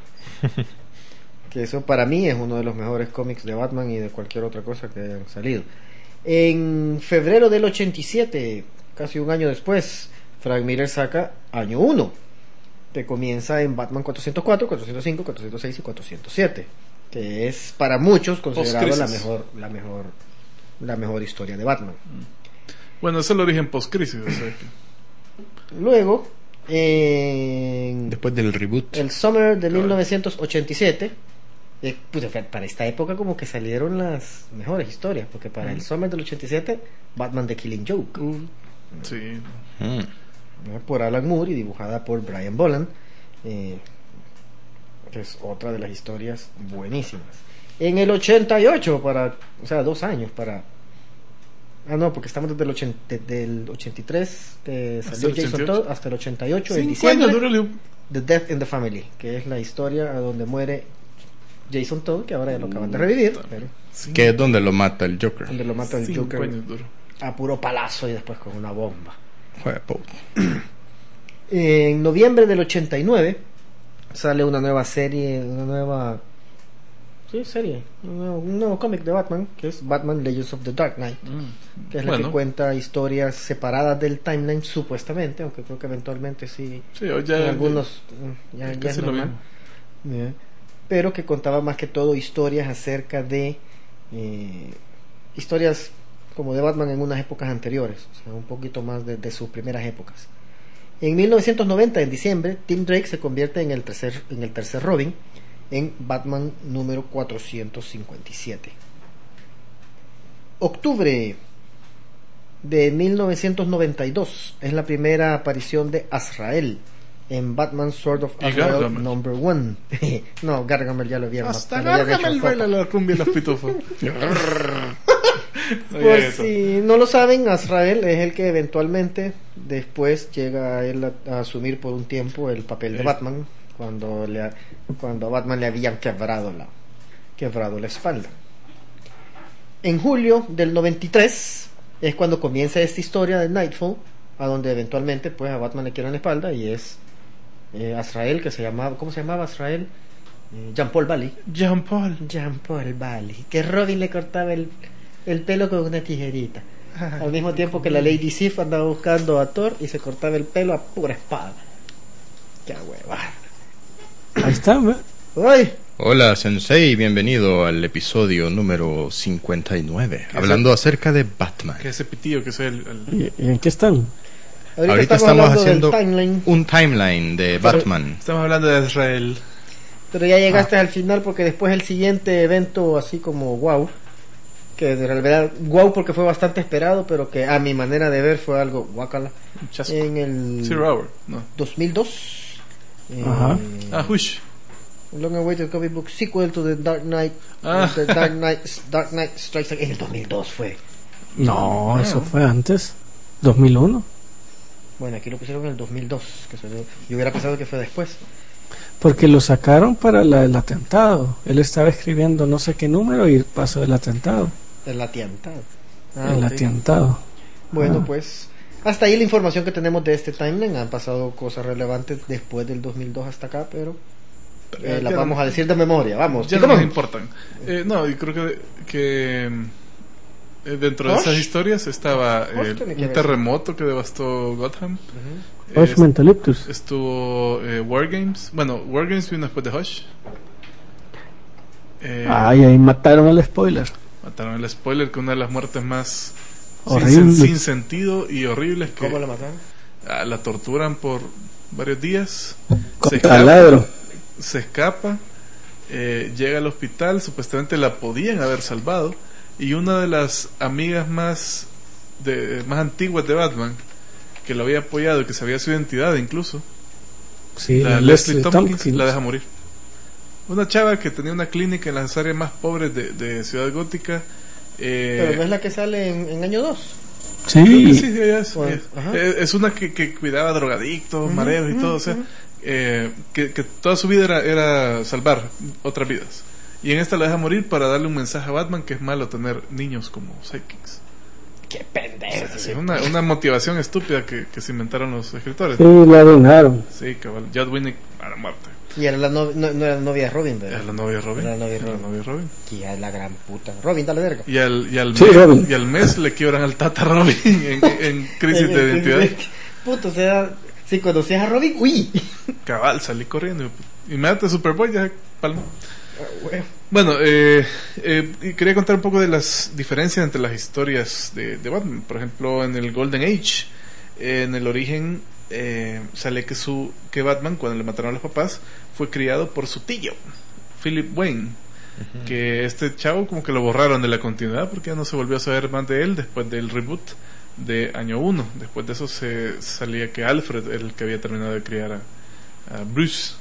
Que eso para mí es uno de los mejores cómics de Batman y de cualquier otra cosa que hayan salido. En febrero del ochenta y siete, casi un año después, Frank Miller saca Año uno, que comienza en Batman cuatrocientos cuatro, cuatrocientos cinco, cuatrocientos seis y cuatrocientos siete, que es para muchos considerado la Post-crisis. mejor, la mejor, la mejor historia de Batman. Bueno, ese es el origen post-crisis. O sea que... Luego, en Después del reboot. el Summer de mil novecientos ochenta y siete, eh, puta, para esta época como que salieron las mejores historias, porque para el Summer del ochenta y siete, Batman The Killing Joke, Sí. Mm. ¿no? Por Alan Moore y dibujada por Brian Boland, eh, que es otra de las historias buenísimas. En el ochenta y ocho, para, o sea, dos años para... Ah, no, porque estamos desde el, ochenta, del ochenta y tres, que Hasta salió el Jason ochenta y ocho. Todd, hasta el ochenta y ocho, en Cinco diciembre. años duró el... The Death in the Family, que es la historia a donde muere Jason Todd, que ahora ya lo acaban de revivir, pero Cinco- Que es donde lo mata el Joker. donde lo mata el cinco Joker años duró. a puro palazo y después con una bomba. Joder, po. En noviembre del ochenta y nueve sale una nueva serie, una nueva sí, serie, un nuevo, un nuevo cómic de Batman, que es Batman Legends of the Dark Knight, que es la Bueno. que cuenta historias separadas del timeline supuestamente, aunque creo que eventualmente sí, Sí, hoy ya... en algunos mm, ya, es ya es casi lo normal. Ya. Pero que contaba más que todo historias acerca de eh, historias como de Batman en unas épocas anteriores, o sea, un poquito más de, de sus primeras épocas. En mil novecientos noventa, en diciembre, Tim Drake se convierte en el tercer, en el tercer Robin en Batman número cuatrocientos cincuenta y siete. Octubre de mil novecientos noventa y dos es la primera aparición de Azrael en Batman Sword of Y Azrael Gargamel. number one. No, Gargamel ya lo había Hasta matado, ya había Gargamel hecho baila foto. la cumbia y los pitufos. Por Oye, eso. si no lo saben, Azrael es el que eventualmente después llega a él a, a asumir por un tiempo el papel de Eh. Batman cuando le a- cuando a Batman le habían quebrado la quebrado la espalda. En julio del noventa y tres es cuando comienza esta historia de Nightfall, a donde eventualmente pues a Batman le quiebran la espalda y es eh, Azrael, que se llamaba, ¿cómo se llamaba Azrael? Eh, Jean-Paul Valley. Jean Paul. Jean-Paul Valley, que Robin le cortaba el, el pelo con una tijerita. Al mismo tiempo que la Lady Sif andaba buscando a Thor y se cortaba el pelo a pura espada. ¡Qué huevada! Ahí está, ¿ve? ¡Ay! Hola Sensei, bienvenido al episodio número cincuenta y nueve, ¿Qué hablando acerca de Batman. Que ese pitillo que soy el... el- ¿Y, y en qué están? Ahorita, Ahorita estamos, estamos hablando haciendo del timeline, un timeline de Batman. Estamos hablando de Israel. pero ya llegaste al final porque después el siguiente evento así como wow, que de realidad wow porque fue bastante esperado, pero que a mi manera de ver fue algo guacala. Chasco. En el Zero Hour. No. dos mil dos, eh, Ajá. Ah, Hush. Long Awaited Comic Book Sequel to the Dark Knight, Ah. The Dark Knight, Dark Knight Strikes Again. En el dos mil dos fue. No, eso fue antes. ¿dos mil uno? Bueno, aquí lo pusieron en el dos mil dos, que salió. Yo hubiera pensado que fue después. Porque lo sacaron para la- el atentado. Él estaba escribiendo no sé qué número y pasó el atentado. El atentado. Ah, el ok. atentado. Bueno, Ah. pues hasta ahí la información que tenemos de este timeline. Han pasado cosas relevantes después del dos mil dos hasta acá, pero eh, las Ya vamos no- a decir de memoria. Vamos, Ya no ¿cómo? nos importan. Eh, no, y creo que, que eh, dentro de Hush. esas historias estaba Hush eh, tiene que un ver. terremoto que devastó Gotham. Ujú. Hush Eh, Mentaliptus. estuvo eh, Wargames. Bueno, Wargames vino después de Hush. Eh, Ay, ahí mataron el spoiler. Mataron el spoiler, que una de las muertes más sin, Horrible. sin sentido y horribles que ¿Cómo la mataron? ah, la torturan por varios días. Con Se escapa, taladro. se escapa, eh, llega al hospital, supuestamente la podían haber salvado, y una de las amigas más de, más antiguas de Batman, que lo había apoyado y que sabía su identidad incluso, Sí, la Leslie Leslie Tompkins, Tompkins. la deja morir. Una chava que tenía una clínica en las áreas más pobres de, de Ciudad Gótica. eh, Pero no es la que sale en, en año dos. Creo que Sí, sí, ella es, Bueno, ella es. ajá. Eh, es una que, que cuidaba drogadictos, Ujú, mareos y ujú, todo, o sea, ujú. eh, que, que toda su vida era, era salvar otras vidas. Y en esta la deja morir para darle un mensaje a Batman que es malo tener niños como sidekicks. Qué O pendejo. sea, es una, una motivación estúpida que, que se inventaron los escritores. sí, la arruinaron. Sí, cabal. Judd Winnick a la muerte. Y era la no, no, no era la novia de Robin, ¿verdad? Era la novia de Robin. Era la novia de Era la Robin. novia de Robin. Que ya es la gran puta. Robin, dale verga. Y al, y, al Sí, mes, Robin. y al mes le quiebran al Tata Robin en, en crisis de identidad. Puto, o sea, si conocías a Robin, uy. Cabal, salí corriendo. Y me date Superboy, ya palmo. Bueno. Bueno, eh, eh, y quería contar un poco de las diferencias entre las historias de, de Batman. Por ejemplo, en el Golden Age, eh, en el origen, eh, sale que su que Batman, cuando le mataron a los papás, fue criado por su tío, Philip Wayne. Que este chavo como que lo borraron de la continuidad porque ya no se volvió a saber más de él después del reboot de año uno. Después de eso se salía que Alfred era el que había terminado de criar a, a Bruce.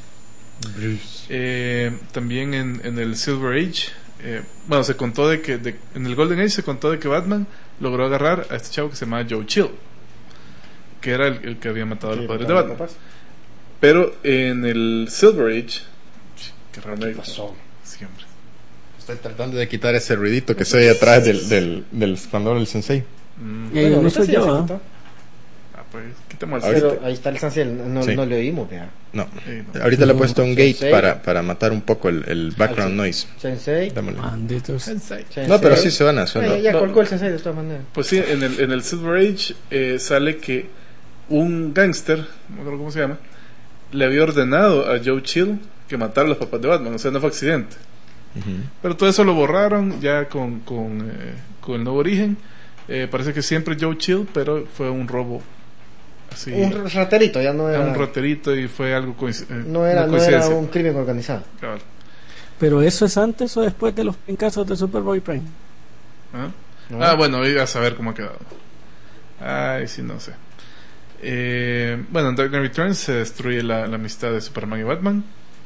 Eh, también en, en el Silver Age, eh, bueno, se contó de que de- en el Golden Age se contó de que Batman logró agarrar a este chavo que se llamaba Joe Chill, que era el, el que había matado a los padres de Batman. Pero en el Silver Age, qué raro me pasó? Sí, hombre. Estoy tratando de quitar ese ruidito que se oye atrás del, del, del resplandor del sensei. Mm, Y ahí no ahorita soy sí ya yo, se ¿ah? quitó. ah, pues quitemos el Ahorita- Pero ahí está el Sanciel, no, Sí. no le oímos, vea. No, Eh, no. ahorita le he puesto un gate Sensei. para, para matar un poco el, el background noise. Sensei. Démosle. Malditos. Sensei. Sensei. No, pero sí se van a Ah, suena. ya, ya No. colgó el Sensei de todas maneras. Pues sí, en el, en el Silver Age eh, sale que un gángster, no me acuerdo cómo se llama, le había ordenado a Joe Chill que matara a los papás de Batman, o sea, no fue accidente. Ujú. Pero todo eso lo borraron ya con, con, eh, con el nuevo origen. Eh, parece que siempre Joe Chill, pero fue un robo así, Un raterito, ya no era era. un raterito y fue algo coinc- eh, no era, una no era coincidencia. un crimen organizado. Cabal. Pero eso es antes o después de los casos de Superboy Prime. ¿Ah? No. Ah, bueno, voy a saber cómo ha quedado. Ay, sí, no sé. Eh, bueno, en Dark Knight Returns se destruye la, la amistad de Superman y Batman.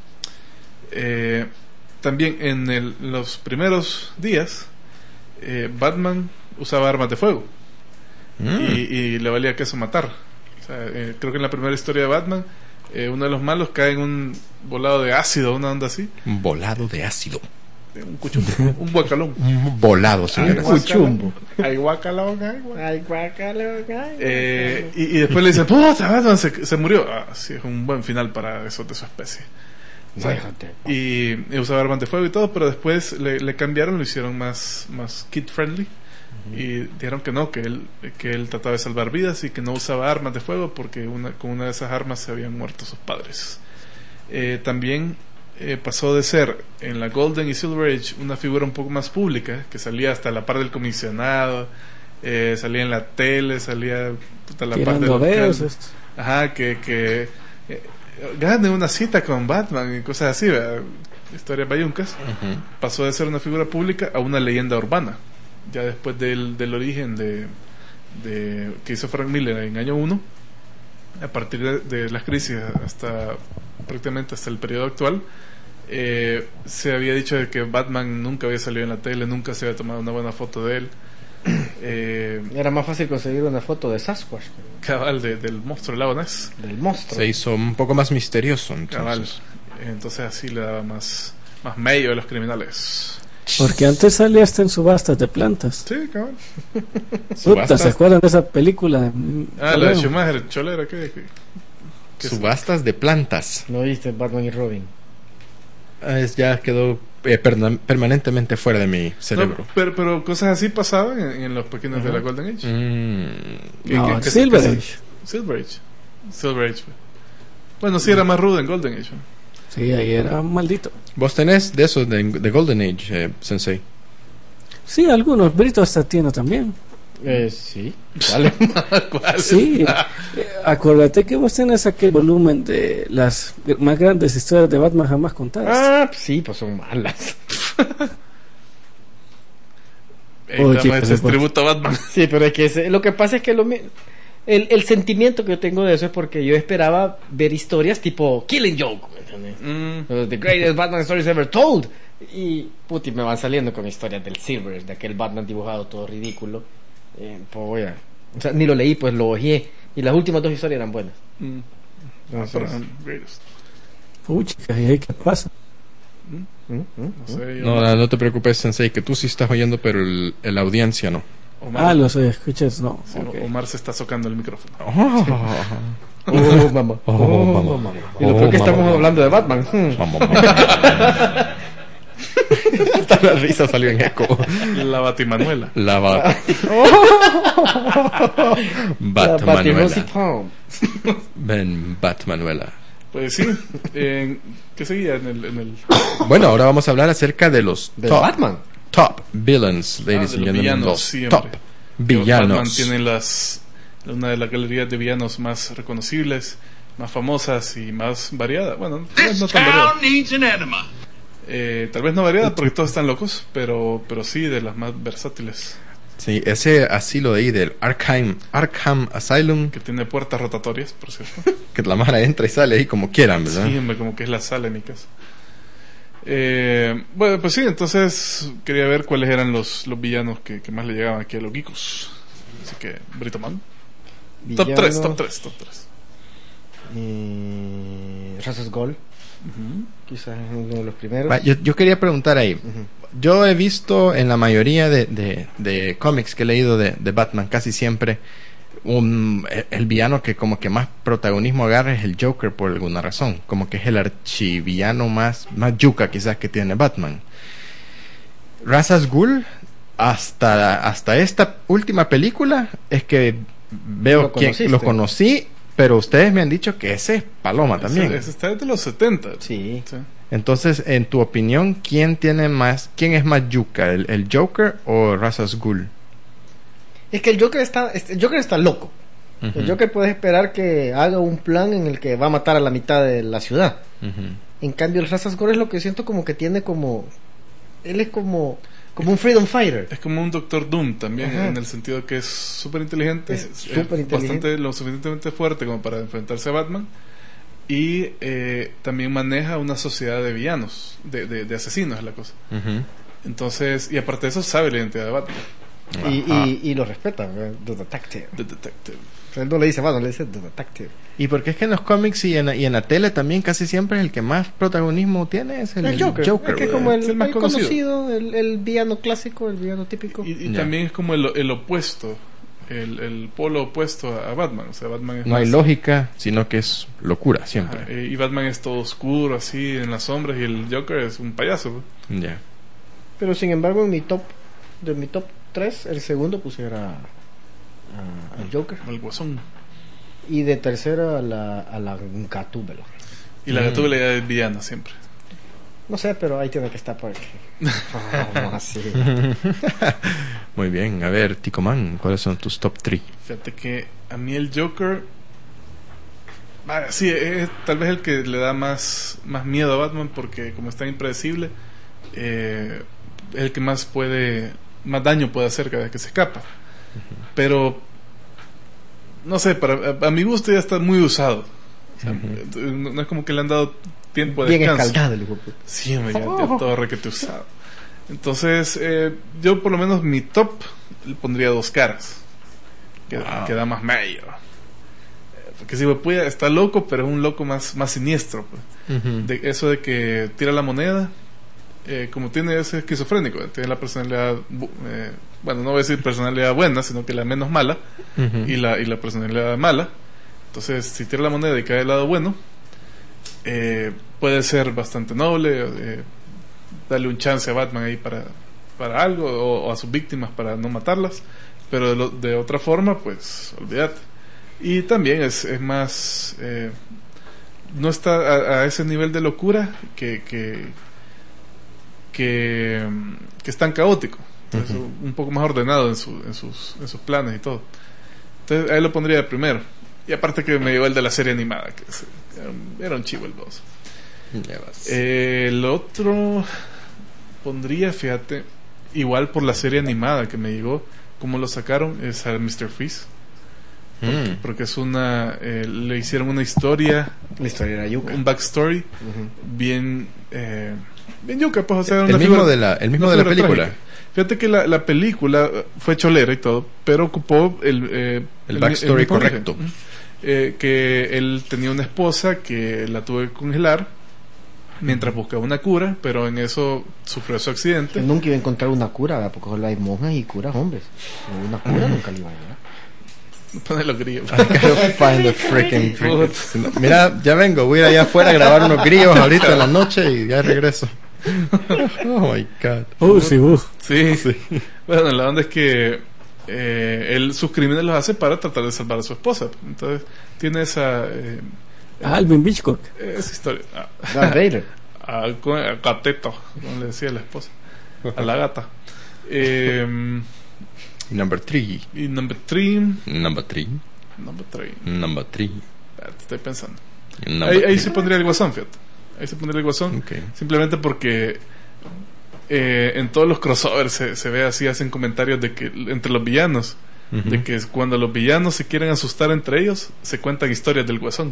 Eh, también en el- los primeros días, eh, Batman usaba armas de fuego Mm. y, y le valía queso matar. O sea, eh, creo que en la primera historia de Batman, eh, uno de los malos cae en un volado de ácido, una onda así, Un volado de ácido. un cuchumbo, un guacalón. Un volado, señores. Cuchumbo. Ay, guacalón, ay, guacalón. Ay, guácalo, ay, Eh, y, y después le dicen, puta, Batman se, se murió. Ah, sí, es un buen final para esos de su especie. Déjate. Y, y usaba armas de fuego y todo, pero después le, le cambiaron, lo hicieron más, más kid friendly. Y dijeron que no, que él, que él trataba de salvar vidas y que no usaba armas de fuego porque una, con una de esas armas se habían muerto sus padres. Eh, también eh, pasó de ser en la Golden y Silver Age una figura un poco más pública, que salía hasta la par del comisionado, eh, salía en la tele, salía puta, a la par del Tirando veos. alcalde. Ajá, que, que eh, gane una cita con Batman y cosas así, ¿verdad? Historias bayuncas. Ujú. Pasó de ser una figura pública a una leyenda urbana, ya después del, del origen de, de que hizo Frank Miller en año uno. A partir de, de las crisis hasta prácticamente hasta el periodo actual, eh, se había dicho de que Batman nunca había salido en la tele, nunca se había tomado una buena foto de él. Eh, Era más fácil conseguir una foto de Sasquatch, cabal de- del monstruo del lago Ness. del monstruo. Se hizo un poco más misterioso, Cabal. entonces. Entonces así le daba más, más medio a los criminales. Porque antes salía hasta en subastas de plantas. Sí, cabrón. Puta, Subastas, ¿se acuerdan de esa película? Ah, la de Schumacher, Cholera, ¿qué? qué? ¿Qué subastas de plantas. ¿No viste Batman y Robin? Ah, es- ya quedó eh, perna- permanentemente fuera de mi cerebro. No, pero, pero cosas así pasaban en, en los pequeños de la Golden Age. Mm. ¿Qué- No, qué- qué- Silver qué- Age. Silver Age. Silver Age. Bueno, sí era más rudo en Golden Age. Sí, ahí era maldito. ¿Vos tenés de esos de, de Golden Age, eh, Sensei? Sí, algunos. Brito hasta tiene también. Eh, sí. ¿Vale? ¿Cuál? Sí, eh, acuérdate que vos tenés aquel volumen de las más grandes historias de Batman jamás contadas. Ah, sí, pues son malas. Eh, Oye, estamos- este es pero- tributo a Batman. Sí, pero es que ese- lo que pasa es que lo mi- el, el sentimiento que yo tengo de eso es porque yo esperaba ver historias tipo Killing Joke, ¿me entiendes? Mm. Uh, The greatest Batman stories ever told. Y puti, me van saliendo con historias del Silver, de aquel Batman dibujado todo ridículo. Eh, pues voy a- o sea, ni lo leí, pues lo ojeé. Y las últimas dos historias eran buenas. Mm. Entonces, Pero, um, greatest. Uy, chicas, ¿y ahí qué pasa? ¿mm? ¿mm? No sé, yo- No, no, no te preocupes, Sensei, que tú sí estás oyendo, pero el, el- la audiencia no. Omar, Ah, los escuchas, no. sí, Ok. Omar se está socando el micrófono. Oh, mamá. Oh, Oh, mamá. mamá. Y lo peor que Oh, estamos mamá. hablando de Batman. Hmm. Vamos, vamos. Hasta la risa salió en eco. La Batimanuela. La va. La Batirosy Batmanuela. Palm. Ven, Batmanuela. Pues sí. eh, ¿Qué seguía en el, en el Bueno, ahora vamos a hablar acerca de los De top, Batman. top villains, ladies Ah, de and los gentlemen. villanos, Los siempre. top Batman villanos. tiene las una de las galerías de villanos más reconocibles, más famosas y más variada. Bueno, tal vez no tan variada. needs an enema. Eh, tal vez no variada porque todos están locos, pero pero sí de las más versátiles. Sí, ese asilo de ahí del Arkham, Arkham Asylum, Que tiene puertas rotatorias, por cierto. que la mara entra y sale ahí como quieran, ¿verdad? Sí, hombre, como que es la sala en mi casa. Eh, bueno, pues sí, entonces quería ver cuáles eran los, los villanos que, que más le llegaban aquí a los geekos. Así que, Brito Man. Top Villano, tres, top tres, top tres. Y... Razas Gol. Quizás es uno de los primeros. Va, Yo, yo quería preguntar ahí. Yo he visto en la mayoría de, de, de cómics que he leído de, de Batman, casi siempre, un, el, el villano que como que más protagonismo agarra es el Joker por alguna razón. Como que es el archivillano más, más yuca quizás que tiene Batman. Ra's al Ghul, hasta, hasta esta última película, es que veo Lo que conociste. lo conocí, pero ustedes me han dicho que ese es Paloma también. Ese, ese está desde los setenta. Sí. Sí. Entonces, en tu opinión, ¿quién tiene más, quién es más yuca, el, el Joker o Ra's al Ghul? Es que el Joker está, el Joker está loco. Ujú. El Joker puede esperar que haga un plan en el que va a matar a la mitad de la ciudad. Ujú. En cambio, el Ra's al Ghul es lo que siento como que tiene como... Él es como, como un freedom fighter. Es como un Doctor Doom también, Ajá. en el sentido que es súper inteligente, Es es, súper inteligente. bastante lo suficientemente fuerte como para enfrentarse a Batman, y eh, también maneja una sociedad de villanos, de, de, de asesinos es la cosa. Ujú. Entonces, y aparte de eso, sabe la identidad de Batman, Y, Ajá. y, y lo respeta, ¿verdad? The Detective. The Detective. O sea, él no le dice Batman, le dice The Detective. Y porque es que en los cómics y en, la- y en la tele también casi siempre el que más protagonismo tiene es el, El Joker. el Joker, es que es ¿verdad? como el, Es el más el conocido. conocido, el, el villano clásico, el villano típico. Y, y Ya. también es como el, el opuesto, el, el polo opuesto a, a Batman. O sea, Batman es No hay más- lógica, sino que es locura siempre. Ajá, eh, y Batman es todo oscuro, así, en las sombras, y el Joker es un payaso. pues. Ya. Pero sin embargo, en mi top, de mi top tres, el segundo pusiera a- al Joker. El Guasón. Y de tercera a la, a la Gatúbela. Y la Mm. Gatúbela ya es villana siempre. No sé, pero ahí tiene que estar porque... Ah, así. Muy bien, a ver, Ticoman, ¿cuáles son tus top tres? Fíjate que a mí el Joker, ah, sí, es tal vez el que le da más, más miedo a Batman, porque como es tan impredecible, eh, es el que más puede, más daño puede hacer cada vez que se escapa. Pero no sé, para a, a mi gusto ya está muy usado. O sea, no, no es como que le han dado tiempo de Bien descanso. escaldado el hijo de puta. Sí, hombre, ya, ya todo requete usado. Entonces, eh, yo por lo menos mi top le pondría Dos Caras, que, Wow. que da más medio. Eh, Porque si me puede, está loco, pero es un loco más, más siniestro. Pues. De eso de que tira la moneda eh, como tiene ese esquizofrénico, tiene la personalidad, bu- eh, bueno, no voy a decir personalidad buena, sino que la menos mala, Ujú. y la y la personalidad mala. Entonces, si tira la moneda y cae del lado bueno, eh, puede ser bastante noble, eh, darle un chance a Batman ahí para, para algo, o, o a sus víctimas para no matarlas, pero de, lo- de otra forma, pues, olvídate. Y también es, es más, eh, no está a, a ese nivel de locura que que, que, mm, que es tan caótico. Entonces, Ujú. un poco más ordenado en, su, en, sus, en sus planes y todo. Entonces, ahí lo pondría de primero. Y aparte que me llegó el de la serie animada, que es- era, un- era un chivo el dos. Ya vas. Eh, el otro pondría, fíjate, igual por la serie animada que me llegó, como lo sacaron, es a míster Freeze. Porque, Mm. porque es una, eh, le hicieron una historia, La historia era yuca. un backstory Ujú. bien, eh, bien yuca, pues, o sea, El una mismo figura- de la- el mismo una de la figura película. trágica. Fíjate que la, la película eh, fue cholera y todo, pero ocupó el, eh, El backstory mismo origen. correcto. Ujú. Eh, que él tenía una esposa que la tuvo que congelar mientras buscaba una cura, pero en eso sufrió su accidente. Él nunca iba a encontrar una cura, ¿verdad? Porque solo hay monjas y curas hombres. Pero una cura nunca le iba a llegar. Pone los grillos. I gotta find the freaking, freaking- Mira, ya vengo, voy a ir allá afuera a grabar unos grillos ahorita en la noche y ya regreso. Oh my god. Uh, sí, uh. Sí, sí. Bueno, la onda es que eh, él sus crímenes los hace para tratar de salvar a su esposa. Entonces, tiene esa, eh, Alvin Hitchcock. esa historia. Ah, Darth Vader. a, con- a Gateto, como le decía la esposa. A la gata. Eh, Number three. y number three. Number three. Number three. Number three. Espérate, estoy pensando. Number Ahí, ahí three. sí pondría el guasón, fíjate. Ahí sí pondría el guasón. Ok. Simplemente porque eh, en todos los crossovers se, se ve así, hacen comentarios de que entre los villanos, Ujú. de que cuando los villanos se quieren asustar entre ellos, se cuentan historias del guasón.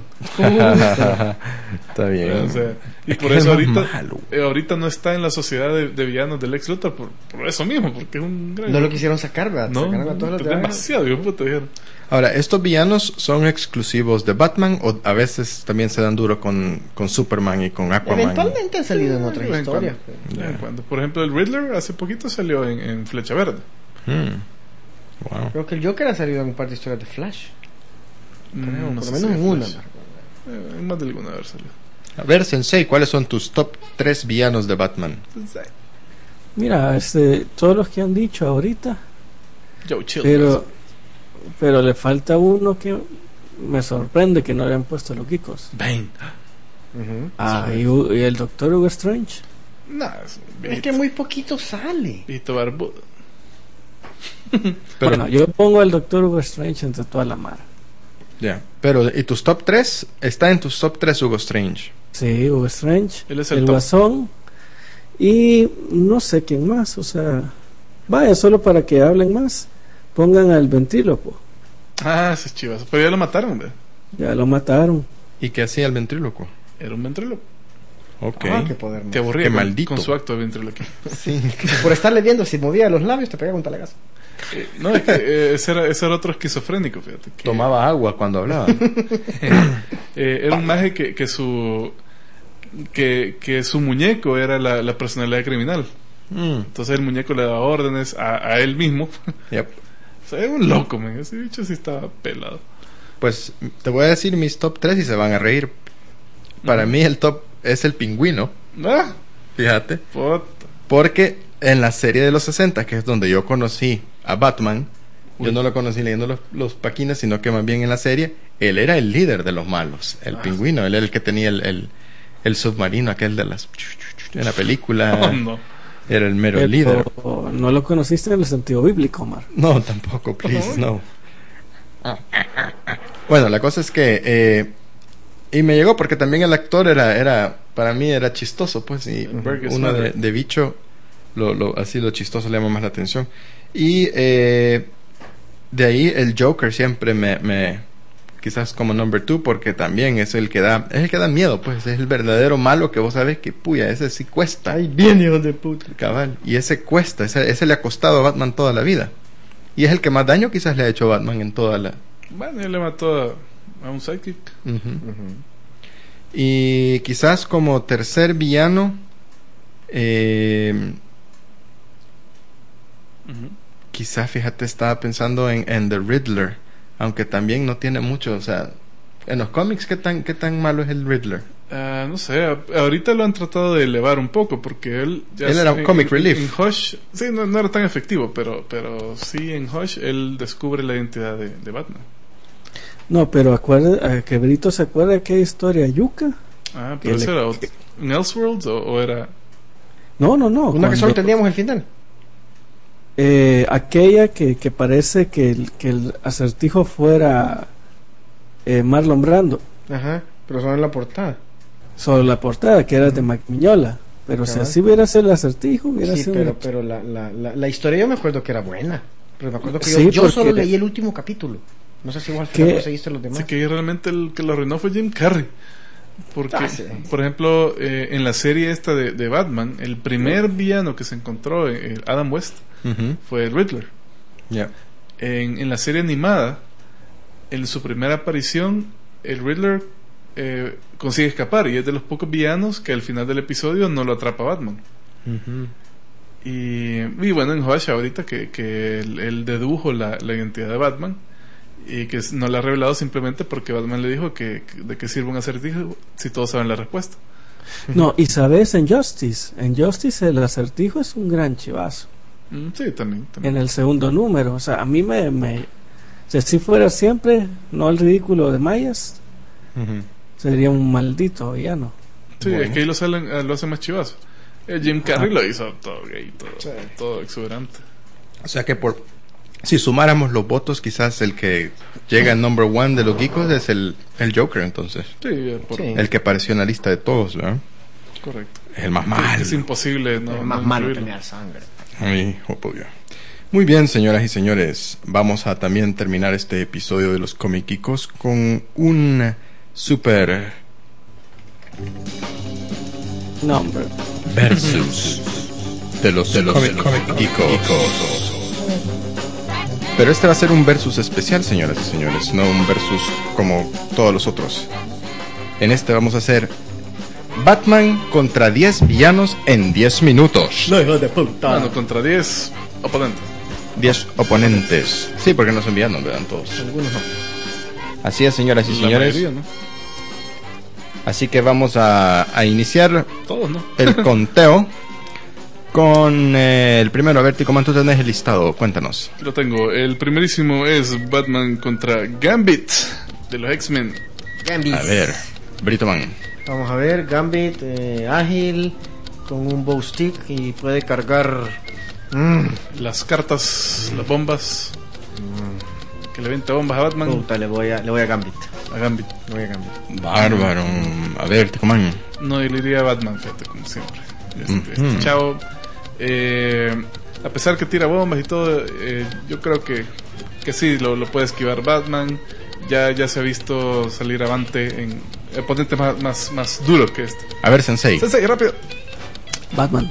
Está bien. O sea, y Es por que eso es más ahorita, malo. eh, ahorita no está en la sociedad de, de villanos del Lex Luthor por, por eso mismo, porque es un gran... No lo quisieron sacar, ¿verdad? No, Sacaron a todos los es demás. demasiado, hijo de puta, dijeron. Ahora, ¿estos villanos son exclusivos de Batman o a veces también se dan duro con, con Superman y con Aquaman? Eventualmente han salido en otras De vez en historias. cuando, de vez en Ya. cuando. Por ejemplo, el Riddler hace poquito salió en, en Flecha Verde. Hmm. Wow. Creo que el Joker ha salido en un par de historias de Flash. Creo, Mm, no por sé lo si menos es en una. Flash. Eh, en más de alguna vez salió. A ver, Sensei, ¿cuáles son tus top tres villanos de Batman? Entonces, Mira, este, todos los que han dicho ahorita, Joe Chill. pero, pero le falta uno que me sorprende que no le han puesto los Kikos. Bane. Ujú. Ah, y, U- y el Doctor Hugo Strange. Nah, es un Es que muy poquito sale. viejito barbudo. Pero, Bueno, yo pongo al Doctor Hugo Strange entre toda la mar. ya. Pero, ¿y tus top tres? Está en tus top tres Hugo Strange. Sí, Hugo Strange, Él es el el top. Guasón y no sé quién más, o sea, vaya, solo para que hablen más, pongan al ventríloco. Ah, ese es chivazo. Pero ya lo mataron, ¿verdad? Ya lo mataron. ¿Y qué hacía el ventríloco? Era un ventríloco. Ok. Ah, qué poder. Te aburría Qué con, maldito. con su acto de ventriloquía. Sí. Por estarle viendo, si movía los labios, te pegaba un talagazo. Eh, no, es que eh, ese, era, ese era otro esquizofrénico, fíjate. Que, Tomaba agua cuando hablaba. eh, era un maje que, que su que, que su muñeco era la, la personalidad criminal. Mm. Entonces el muñeco le daba órdenes a, a él mismo. Yep. O sea, era un loco, man. Ese bicho sí estaba pelado. Pues te voy a decir mis top tres y se van a reír. Para Ujú. mí el top es el pingüino, Ah, fíjate. puta. Porque en la serie de los sesenta, que es donde yo conocí a Batman, yo no lo conocí leyendo los, los paquines, sino que más bien en la serie, él era el líder de los malos, el Ah. pingüino, él era el que tenía el, el, el submarino, aquel de las... En la película Oh, no. era el mero Pero líder. no lo conociste en el sentido bíblico, Omar. No, tampoco, please, no. Bueno, la cosa es que... eh, y me llegó porque también el actor era, era para mí era chistoso, pues, y Burgess uno de, Meredith. de bicho, lo, lo, así lo chistoso le llama más la atención. Y eh, de ahí el Joker siempre me, me quizás como number two, porque también es el que da, es el que da miedo, pues, es el verdadero malo que vos sabes que, puya, ese sí cuesta. Ay, bien, hijo de puta. Cabal, y ese cuesta, ese, ese le ha costado a Batman toda la vida. Y es el que más daño quizás le ha hecho a Batman en toda la... Bueno, él le mató a, a un psychic. Ujú. Y quizás como tercer villano, Eh, Ujú. quizás, fíjate, estaba pensando en, en The Riddler, aunque también no tiene mucho, o sea, en los cómics, ¿qué tan, qué tan malo es el Riddler? Ah, no sé, a- ahorita lo han tratado de elevar un poco porque él ya Él s- era en- comic en- relief. en Hush, sí, no, no era tan efectivo, pero pero sí en Hush él descubre la identidad de, de Batman. No, pero acuerda, eh, que Brito se acuerda de qué historia, Yuka. Ah, pero Que eso le- era ot- en Elseworlds o, o era No, no, no. Una que cuando- solo teníamos el final. eh, aquella que, que parece que el, que el acertijo fuera eh, Marlon Brando, Ajá, pero son en la portada. sobre la portada, que era de Mike Mignola. Pero si Cabal. así hubiera sido el acertijo, hubiera Sí, sido. pero, pero la, la, la, la historia yo me acuerdo que era buena. Pero me acuerdo que Sí, yo, yo porque- solo leí el último capítulo. No sé si igual al final ¿Qué? conseguiste los demás. así que ahí realmente el que lo arruinó fue Jim Carrey. Porque, Ah, sí. por ejemplo, eh, en la serie esta de, de Batman, el primer villano que se encontró, eh, Adam West, Ujú. fue el Riddler. Ya. En, en la serie animada, en su primera aparición, el Riddler eh, consigue escapar y es de los pocos villanos que al final del episodio no lo atrapa Batman. Ujú. Y, y bueno, en Hush ahorita que, que él, él dedujo la, la identidad de Batman y que no la ha revelado simplemente porque Batman le dijo que, que- de qué sirve un acertijo si todos saben la respuesta. No, y sabes, en Justice, en Justice el acertijo es un gran chivazo. Mm, sí, también. también. En el segundo número, o sea, a mí me. me o sea, si fuera siempre, no el ridículo de Mayas, Ujú. sería un maldito villano. Sí, Bueno. es que ahí lo, salen, eh, lo hacen más chivazo. Eh, Jim Carrey Ah. lo hizo todo gay, todo, todo exuberante. O sea que por si sumáramos los votos, quizás el que llega al number one de los geekos es el, el Joker, entonces. Sí, eh, por- Sí. El que apareció en la lista de todos, ¿verdad? correcto. Es el más Que- malo. que es imposible no, Es no más malo incluirlo. tener sangre. Ay, obvio. Muy bien, señoras y señores, vamos a también terminar este episodio de los Comic Geekos con un super No, hombre. versus de los de los Comic, Comic Geekos. Pero este va a ser un versus especial, señoras y señores, no un versus como todos los otros. En este vamos a hacer Batman contra diez villanos en diez minutos. No, hijo de puta. Bueno, contra diez oponentes. diez oponentes. Sí, porque no son villanos, vean todos. Algunos no. Así es, señoras y La señores. mayoría, ¿no? Así que vamos a, a iniciar Todos, ¿no? el conteo con eh, el primero. A ver, Tico Man, tú tenés el listado, cuéntanos. Lo tengo. El primerísimo es Batman contra Gambit de los X-Men. Gambit. A ver, Brito Man. Vamos a ver, Gambit, eh, ágil, con un bow stick y puede cargar. Mm, Las cartas, las bombas. Que le venta bombas a Batman. puta, le voy a, le voy a Gambit. A Gambit. Le voy a Gambit. Bárbaro. A ver, Tico Man. No, yo le iría a Batman, fíjate, como siempre. Este, este Ujú. chavo, eh, a pesar que tira bombas y todo, eh, yo creo que, que sí, lo, lo puede esquivar Batman. Ya, ya se ha visto salir avante en oponentes más, más, más duros que este. A ver, Sensei. Sensei, rápido. Batman.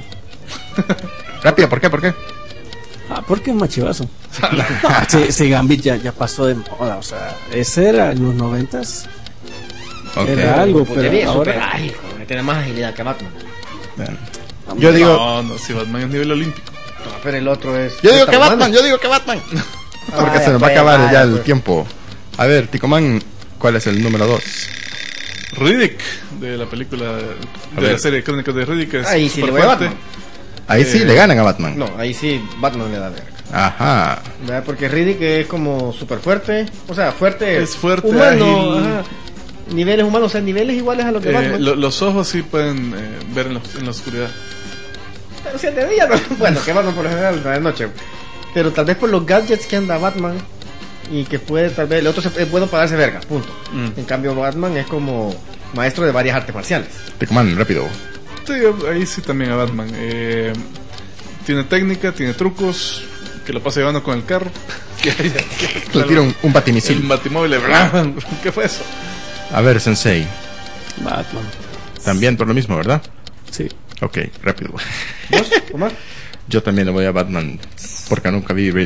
Rápido, ¿por qué? ¿Por qué? Ah, porque es machivazo. No, si, si Gambit ya, ya pasó de moda, o sea, ese era en los noventas. Ok. Era algo, Porque es pero súper ahora. ágil, joder, tiene más agilidad que Batman. Vean. Yo digo, No, no, si Batman es nivel olímpico. No, pero el otro es. yo digo que metahumano. Batman, yo digo que Batman. Porque Vaya, se nos va a pues, acabar vaya, ya el pues. tiempo. A ver, Tico Man, ¿cuál es el número dos? Riddick, de la película, de ver. la serie Crónicas de Riddick. Es Ahí sí le súper voy a fuerte. Batman. Ahí sí Eh, le ganan a Batman. No, ahí sí Batman le da verga. Ajá. ¿Verdad? Porque Riddick es como súper fuerte. O sea, fuerte. Es fuerte, humano. ágil. Ajá. Niveles humanos, o sea, niveles iguales a los de Eh, Batman. lo- los ojos sí pueden eh, ver en, los- en la oscuridad. Pero si es de día, no. Bueno, que Batman por lo general no de noche. Pero tal vez por los gadgets que anda Batman y que puede, tal vez, el otro se- es bueno para darse verga, punto. Mm. En cambio, Batman es como maestro de varias artes marciales. Tico Man, rápido. Sí, ahí sí también a Batman. Eh, tiene técnica, tiene trucos, que lo pasa llevando con el carro. Ya, ya, ya. Le tiro un, un El batimicil. batimóvil. ¿Qué fue eso? A ver, Sensei. Batman. También por lo mismo, ¿verdad? Sí. Ok, rápido. ¿Vos, Omar? Yo también le voy a Batman. Porque nunca vi Riddick.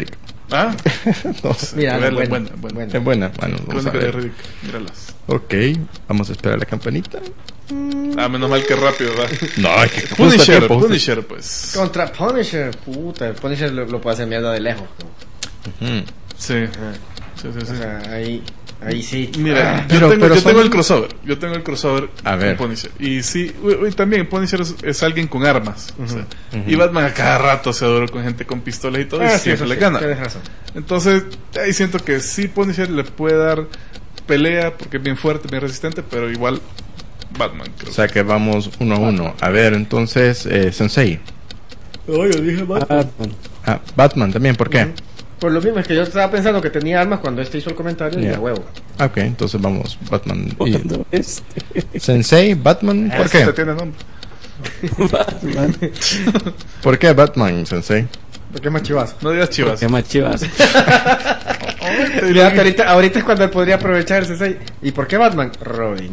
¿Ah? No sé. Mira, Verla, buena, buena, buena. Es buena. Bueno, Qué vamos bueno a que ver. es ridículo. Míralas. Ok, vamos a esperar la campanita. Ah, menos mal que rápido, va. No, es que justo a Punisher, tiempo. Punisher, pues. Contra Punisher, puta, el Punisher lo, lo puede hacer mierda de lejos. ¿no? Ujú. Sí. Sí, sí, sí. O sea, ahí, ahí sí. Mira, yo, Pero- tengo, pero yo son- tengo el crossover. Yo tengo el crossover A con ver. Punisher. Y sí, uy, uy, también Punisher es, es alguien con armas. O sea, y Batman a cada rato se adora con gente con pistolas y todo. Ah, y sí, siempre eso le sí, gana. tienes razón. Entonces, ahí siento que sí Punisher le puede dar pelea porque es bien fuerte, bien resistente, pero igual Batman, creo. O sea que vamos uno a uno. A ver, entonces, eh, Sensei. Oye, dije Batman. Ah, Batman también, ¿por qué? Por lo mismo, es que yo estaba pensando que tenía armas cuando este hizo el comentario y Ya. de huevo. Ah, ok, entonces vamos Batman. Y Cuando es Sensei, Batman, ¿por Ese qué? te tiene nombre. Batman. ¿Por qué Batman, Sensei? ¿Por qué más chivazo? No digas chivas. Qué más chivas. Fíjate, ahorita, ahorita es cuando él podría aprovechar ese seis. ¿Y por qué Batman? Robin.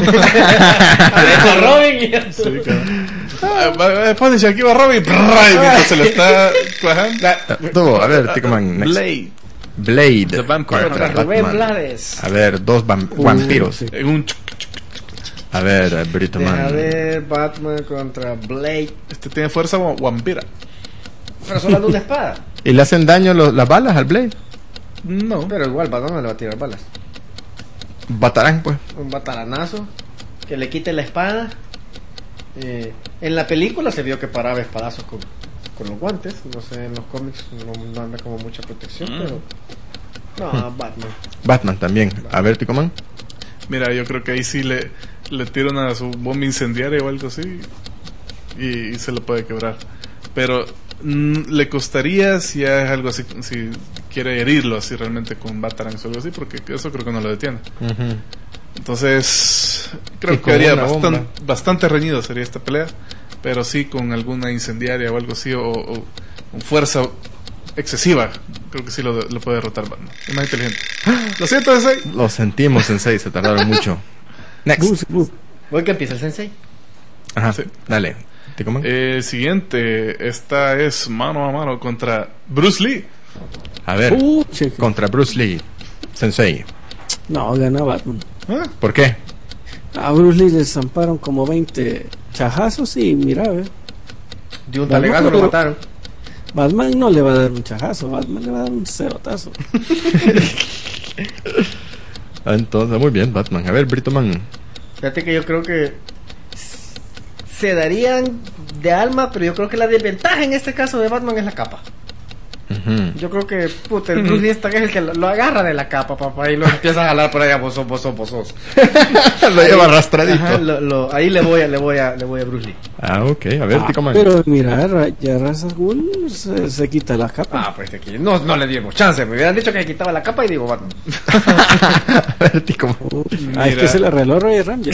Robin y ya. Sí, cabrón. Ah, va- va- Punisher, aquí va Robin. Brrr, y mientras se lo está cuajando. Ah, Tú, a ver, Ticoman, next. Blade. Blade. The Vampire. contra Contra Rubén Batman. Blades. A ver, dos vam- vampiros. sí. En un. A ver, eh, Brito Deja Man. ver Batman contra Blade. Este tiene fuerza como vampira. Pero solo de una espada. ¿Y le hacen daño los- las balas al Blade? No. Pero igual Batman no le va a tirar balas. Batarán, pues. Un batalanazo que le quite la espada. Eh, en la película se vio que paraba espadazos con, con los guantes. No sé, en los cómics no, no anda como mucha protección, Mm. pero. No, Batman. Batman también. A ver, Ticoman. Mira, yo creo que ahí sí le, le tira una su bomba incendiaria o algo así. Y, y se lo puede quebrar. Pero mm, le costaría si es algo así, si quiere herirlo así realmente con Batarang o algo así, porque eso creo que no lo detiene. Entonces, Y creo que con haría una bomba. bastan- bastante reñido sería esta pelea, pero sí con alguna incendiaria o algo así, o, o con fuerza excesiva, creo que sí lo, lo puede derrotar Batman. Es más inteligente. Lo siento, ese. Lo sentimos, Sensei, se tardaron mucho. Next. Bus, bus. Voy que empieza el sensei. Ajá, Sí. dale. Ticoman. Eh, siguiente, esta es mano a mano contra Bruce Lee. A ver, Uh, cheque. contra Bruce Lee. Sensei. No, gana Batman. ¿Ah? ¿Por qué? A Bruce Lee le zamparon como veinte chajazos y mira, ve. De un Batman, talegazo lo pero- mataron. Batman no le va a dar un chajazo, Batman le va a dar un cerotazo. Ah, entonces, muy bien, Batman. A ver, Brito Man. Fíjate que yo creo que se darían de alma, pero yo creo que la desventaja en este caso de Batman es la capa. Ujú. Yo creo que, puta, el Bruce Lee está que es el que lo, lo agarra de la capa, papá, y lo empieza a jalar por allá, vos sos, vos sos, vos sos. Lo lleva arrastradito. Ajá, lo- lo- ahí le voy a, le voy a, le voy a Bruce Lee. Ah, ok. A ver, Ah, Ticoman. pero mira, Ra- ya Ra's al Ghul se, se quita la capa. Ah, pues aquí no, no le dimos chance, me hubieran dicho que quitaba la capa y digo Batman. A ver, Ticoman. Uh, ah, es Mira. que se le arregló Roger Ranger.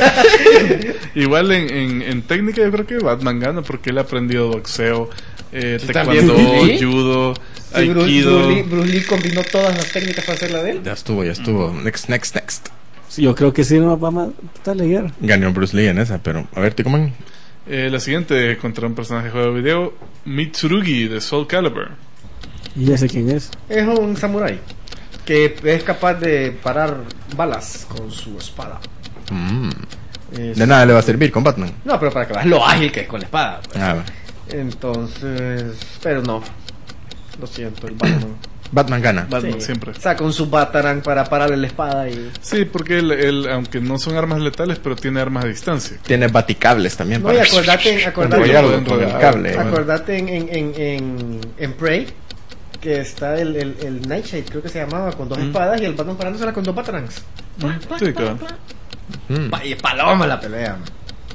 Igual en, en, en técnica yo creo que Batman gana porque él ha aprendido boxeo, eh, Sí, taekwondo, también. ¿Sí? judo, Sí, Bruce, aikido. Bruce Lee, Bruce Lee combinó todas las técnicas para hacerla de él. Ya estuvo, ya estuvo. Next, next, next. Sí, yo creo que sí nos va a matar la guerra. Ganó Bruce Lee en esa, pero a ver, Ticoman. Eh, la siguiente contra un personaje de juego de video, Mitsurugi de Soul Calibur. Y ya sé quién es. Es un samurái que es capaz de parar balas con su espada. Mm. Es- De nada le va a servir con Batman. No, pero para que veas lo ágil que es con la espada. pues. Ah, Entonces, pero no. Lo siento, el Batman. Batman gana. Batman Sí. siempre. Saca un Subatarang para pararle la espada y... Sí, porque él, él, aunque no son armas letales, pero tiene armas a distancia. Tiene baticables también. No, y acordate, acordate, enrollarlo con el cable. bueno. acordate en, en, en, en, en Prey que está el, el, el Nightshade, creo que se llamaba, con dos Mm. espadas y el Batman parándosela con dos Batarangs. Sí, claro. Mm. Pa- Y paloma la pelea. man.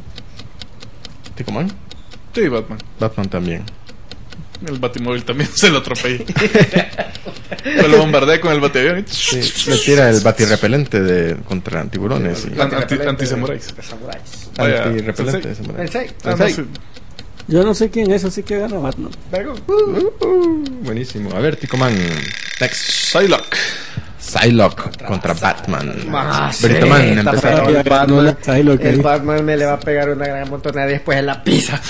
Ticoman. Sí, Batman. Batman también. El Batimóvil también se lo atropella. Pues lo bombardea con el batiavión. y- Sí, le tira el batirrepelente de contra tiburones. y- Anti- Repelente anti-samuráis. de samuráis. Vaya, Antirrepelente de Sensei. samurai. Sensei. Ah, no, Sensei. sí. Yo no sé quién es, así que gana Batman. Vergo. Uh, uh, buenísimo. A ver, Ticoman. Next. Psylocke. Psylocke contra Batman. Ah, Brito sí, Man, está empezamos. feo. El Batman, No, Psylocke el ahí. Batman me le va a pegar una gran montonada después en la pizza.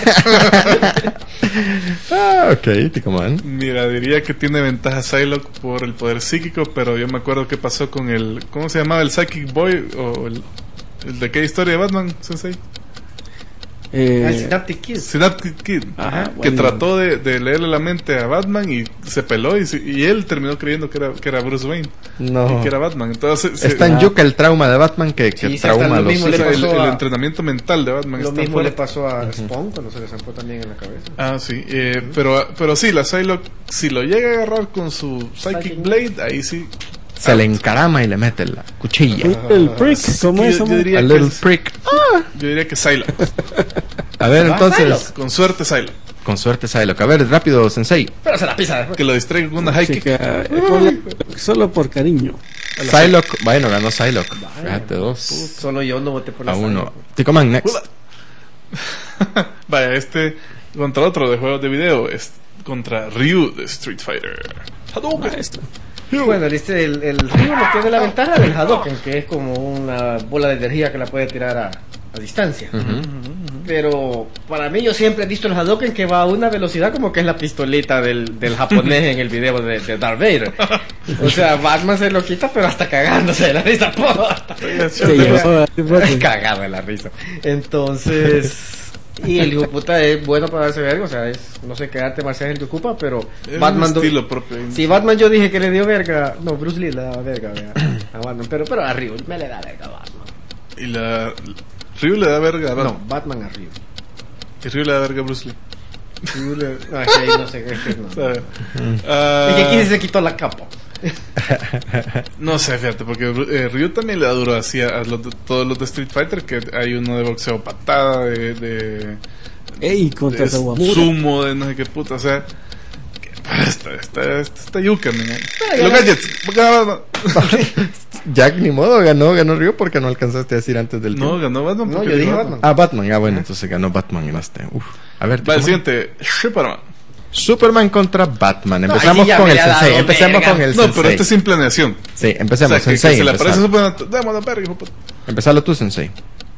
Ah, ok, Tico Man. Mira, diría que tiene ventaja Psylocke por el poder psíquico, pero yo me acuerdo qué pasó con el... ¿Cómo se llamaba? ¿El Psychic Boy? ¿O el, el de qué historia de Batman, Sensei? Eh, El Synaptic Kid. Synaptic Kid. Ajá, Que bueno. trató de, de leerle la mente a Batman y se peló y, se- y él terminó creyendo que era, que era Bruce Wayne No. y que era Batman. Entonces, se- Es tan yuca el trauma de Batman que, que Sí, sí, hasta trauma a lo los mismo o le sea, el, pasó el a- entrenamiento mental de Batman Lo es tan mismo le fuerte. pasó a Spawn cuando se le zampó también en la cabeza. Ah, sí. Eh, pero, pero sí, la Psylocke, si lo llega a agarrar con su Psychic Psychic Blade, ahí sí. Se le encarama y le mete la cuchilla. el prick, ¿cómo yo- es? yo hombre? diría A que little es- prick. Yo diría que Psylocke. A ver, Ah, entonces, Psylocke. Con suerte Psylocke. con suerte Psylocke. A ver, rápido, Sensei. Pero se la pisa después. Que lo distraiga con una high kick. Chica, eh, ponle- solo por cariño. Psylocke, bueno, ganó Psylocke. Fíjate, dos Solo yo no voté por la a uno. sangre. Tico Man, next. Vaya, este contra otro de juegos de video es contra Ryu de Street Fighter. Hadouken. Maestro. Bueno, este, el, el Ryu no tiene la ventaja del Hadouken, que es como una bola de energía que la puede tirar a, a distancia. Pero para mí yo siempre he visto el Hadouken que va a una velocidad como que es la pistolita del, del japonés en el video de, de Darth Vader. O sea, Batman se lo quita pero hasta cagándose de la risa. Se llevó a- Cagado de la risa. Entonces... Y el hijo de puta es bueno para darse verga, o sea, es no sé qué arte marcial es el que ocupa, pero Es Batman un do- estilo propio. Si Batman yo dije que le dio verga, no, Bruce Lee le daba verga vea, a Batman, pero pero a Ryu me le da verga a Batman. Y la Ryu le da verga a Batman. No, Batman a Ryu. Y Ryu le da verga a Bruce Lee. Ryu le... No, es que ahí no sé, es que no. ¿Sabe? Ah, Es que aquí se quitó la capa. no sé, fíjate, porque eh, Ryu también le da duro así a, a los de- todos los de Street Fighter, que hay uno de boxeo patada, de, de, Ey, contra de Sawamura. sumo, de no sé qué puta, o sea, que- está, está, está, está yuca, man. ya Los la- gadgets, ganó Batman. Jack, ni modo, ganó, ganó Ryu porque no alcanzaste a decir antes del No, tiempo. ganó Batman. No, porque yo dije dijo Batman. Ah, Batman, ah, bueno, entonces ganó Batman y este. Uf. A ver, Va, el Tico Man. siguiente, Superman. Superman contra Batman. ahí Empezamos sí ya con me el le ha dado Sensei. Empecemos verga. con el No, Sensei. pero este es sin planeación. Sí, O empecemos. sea, que, que Sensei, se le aparece empezalo. Superman, démosle verga, hijo de puta. Empezalo tú, Sensei.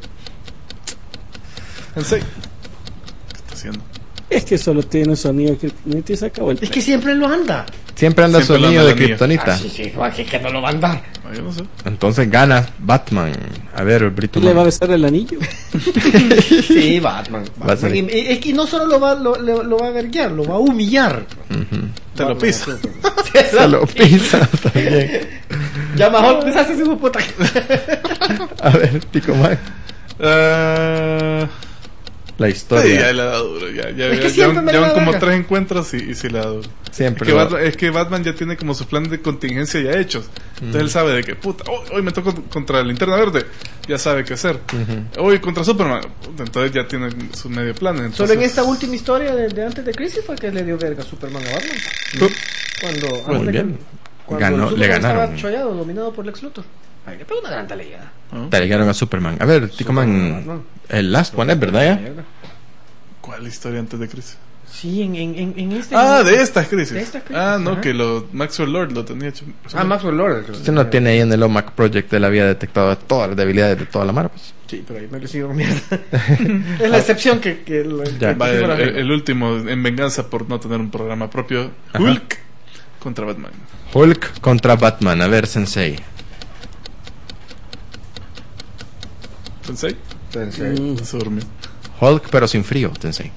Sensei. ¿Qué está haciendo? Es que solo tiene sonido que y se acabó el Es que siempre lo anda. Siempre anda Siempre sonido anda de el anillo. kriptonita. Ah, sí, sí, es que no lo va a andar. Ah, yo no sé. Entonces gana Batman. A ver, el Brito ¿Y le va a Man. besar el anillo? Sí, Batman. Va a ser- Batman. Y, y- es que no solo lo va, lo, lo, lo va a verguiar, lo va a humillar. Ujú. Te lo pisa. Se lo pisa también. Ya mejor deshaces su puta. A ver, Tico Man. Ah, La sí, ya historia. le da duro. Ya, ya, Es que ya- siempre llevan, me le llevan da como verga. tres encuentros y, y sí le da duro. Siempre. Es que, lo- Batman, es que Batman ya tiene como sus planes de contingencia ya hechos. Entonces él sabe de que, puta, hoy, hoy me toco contra Linterna Verde. Ya sabe qué hacer. Hoy contra Superman. Puta, entonces ya tiene su medio plan. Entonces, Solo en esta última historia de, de antes de Crisis fue que le dio verga a Superman a Batman. Cuando, Muy antes de bien. que- cuando Ganó- Superman le ganaron. estaba chollado, dominado por Lex Luthor. Ahí le pegó una gran talegada. Te alegaron a Superman. A ver, Tico Man. Batman. El last one es, ¿verdad? Ya? ¿Cuál historia antes de Crisis? Sí, en, en, en, en este. Ah, de estas crisis. De estas crisis, Ah, no, ajá. que lo, Maxwell Lord lo tenía hecho. Ah, Maxwell Lord. Usted no tiene ahí en el O M A C Project de la vida detectado todas las debilidades de toda la mara, pues. Sí, pero ahí me lo sigo mierda. Es la excepción que. que, la- Ya. que Va, digo el, la el- regla. el último, en venganza por no tener un programa propio, Ajá. Hulk contra Batman. Hulk contra Batman. A ver, Sensei. ¿Sensei? Mm, Se durmió. Hulk, pero sin frío, Sensei.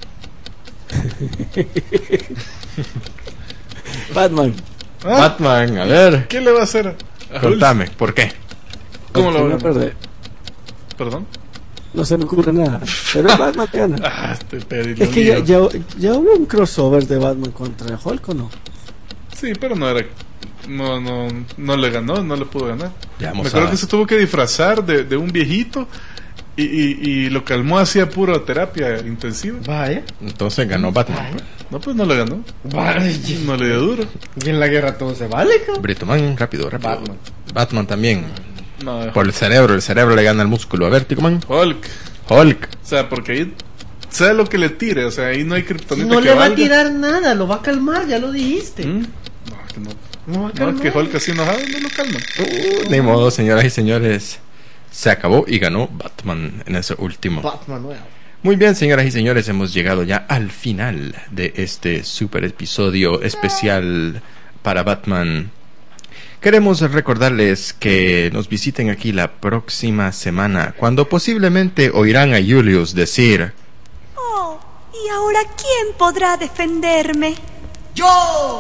Batman. Ah, Batman, a ver. ¿Qué le va a hacer a Hulk? Contame, ¿por qué? ¿Cómo lo No va a perder. Perdón. No se me ocurre nada. Pero es Batman que gana. Ah, este pedillo Es que ya, mío. ya, ya hubo un crossover de Batman contra Hulk, ¿o no? Sí, pero no era. No, no, no le ganó, no le pudo ganar. Ya Me vamos acuerdo a- que se tuvo que disfrazar de, de un viejito y, y, y lo calmó hacía pura terapia intensiva. Vaya. Entonces ganó Batman. pues. No, pues no le ganó. Vaya. No le dio duro. Y en la guerra todo se vale, cabrón. Brito Man, rápido, rápido. Batman. Batman también. No, Por el cerebro, el cerebro le gana al músculo. A ver, Tico Man. Hulk. Hulk. O sea, porque ahí sea lo que le tire, o sea, ahí no hay kriptonita No que le va a valga. tirar nada, lo va a calmar, ya lo dijiste. ¿Mm? No, que no. No, No, es que Hulk así enojado no lo calman. Uh, ni modo, señoras y señores. Se acabó y ganó Batman en ese último. Batman nuevo. Muy bien, señoras y señores, hemos llegado ya al final de este super episodio especial para Batman. Queremos recordarles que nos visiten aquí la próxima semana, cuando posiblemente oirán a Julius decir: Oh, ¿y ahora quién podrá defenderme? ¡Yo!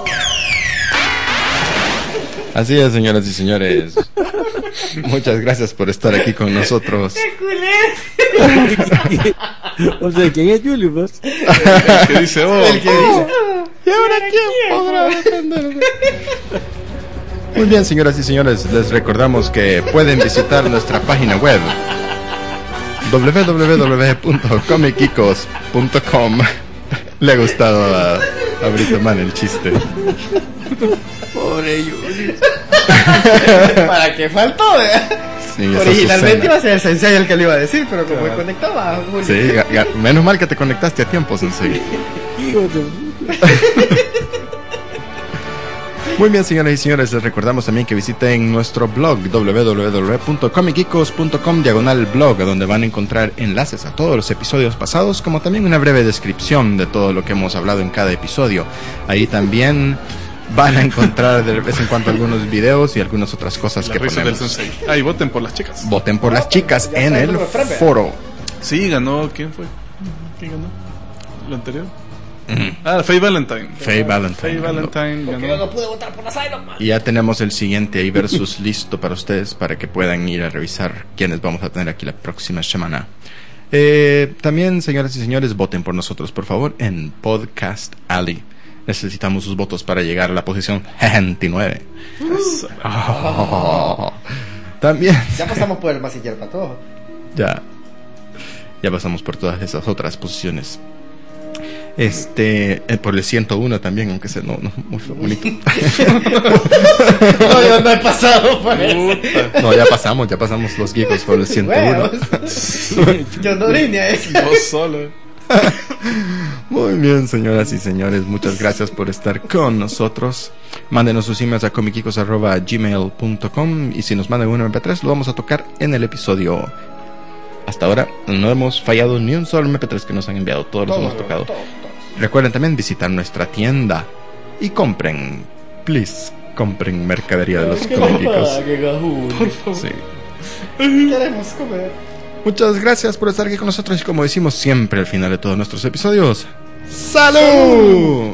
Así es, señoras y señores. Muchas gracias por estar aquí con nosotros. O sea, ¿quién es Julio? Pues? El que dice, oh, El que dice. ¿Y ahora quién podrá defenderme? Muy bien, señoras y señores, les recordamos que pueden visitar nuestra página web doble u doble u doble u punto comicicos punto com. Le ha gustado a, a Brito Man el chiste. Pobre Julius. ¿Para qué faltó? eh? Sí, esa Originalmente Susana. iba a ser el Sensei el que le iba a decir, pero como Claro. me conectaba, Julio. Sí, ga- ga- menos mal que te conectaste a tiempo, Sensei. Hijo de- Muy bien, señoras y señores, les recordamos también que visiten nuestro blog doble u doble u doble u punto comicicos punto com diagonal blog, donde van a encontrar enlaces a todos los episodios pasados, como también una breve descripción de todo lo que hemos hablado en cada episodio. Ahí también van a encontrar de vez en cuando algunos videos y algunas otras cosas la que risa del ponemos. Sensei. Ah, y voten por las chicas. Voten por las chicas Ya en está el el número tres, vea. foro. Sí, ganó. ¿Quién fue? ¿Quién ganó? ¿Lo anterior? Ah, Faye Valentine. Faye Valentine Faye ganó. Valentine Porque yo ganó. no pude votar por Asylum, man. Y ya tenemos el siguiente ahí versus listo para ustedes, para que puedan ir a revisar quiénes vamos a tener aquí la próxima semana. Eh, también, señoras y señores, voten por nosotros, por favor, en Podcast Alley. Necesitamos sus votos para llegar a la posición veintinueve. Oh. También, Ya pasamos por el masiller para todo. ya, ya pasamos por todas esas otras posiciones. Este, eh, por el ciento uno también, aunque sea no, no muy bonito. No, yo no he pasado por eso. Puta. No, ya pasamos, ya pasamos los geekos por el ciento uno. Huevos. Yo no vine a eso. Vos solo. Muy bien, señoras y señores, muchas gracias por estar con nosotros. Mándenos sus emails a comicicos arroba gmail punto com y si nos mandan un eme pe tres lo vamos a tocar en el episodio. Hasta ahora no hemos fallado ni un solo eme pe tres que nos han enviado, todos los Todos, hemos tocado. todos, todos. Recuerden también visitar nuestra tienda y compren, please, compren mercadería de los comicicos. Qué gajudo. Sí. Queremos comer. Muchas gracias por estar aquí con nosotros y como decimos siempre al final de todos nuestros episodios, ¡salud!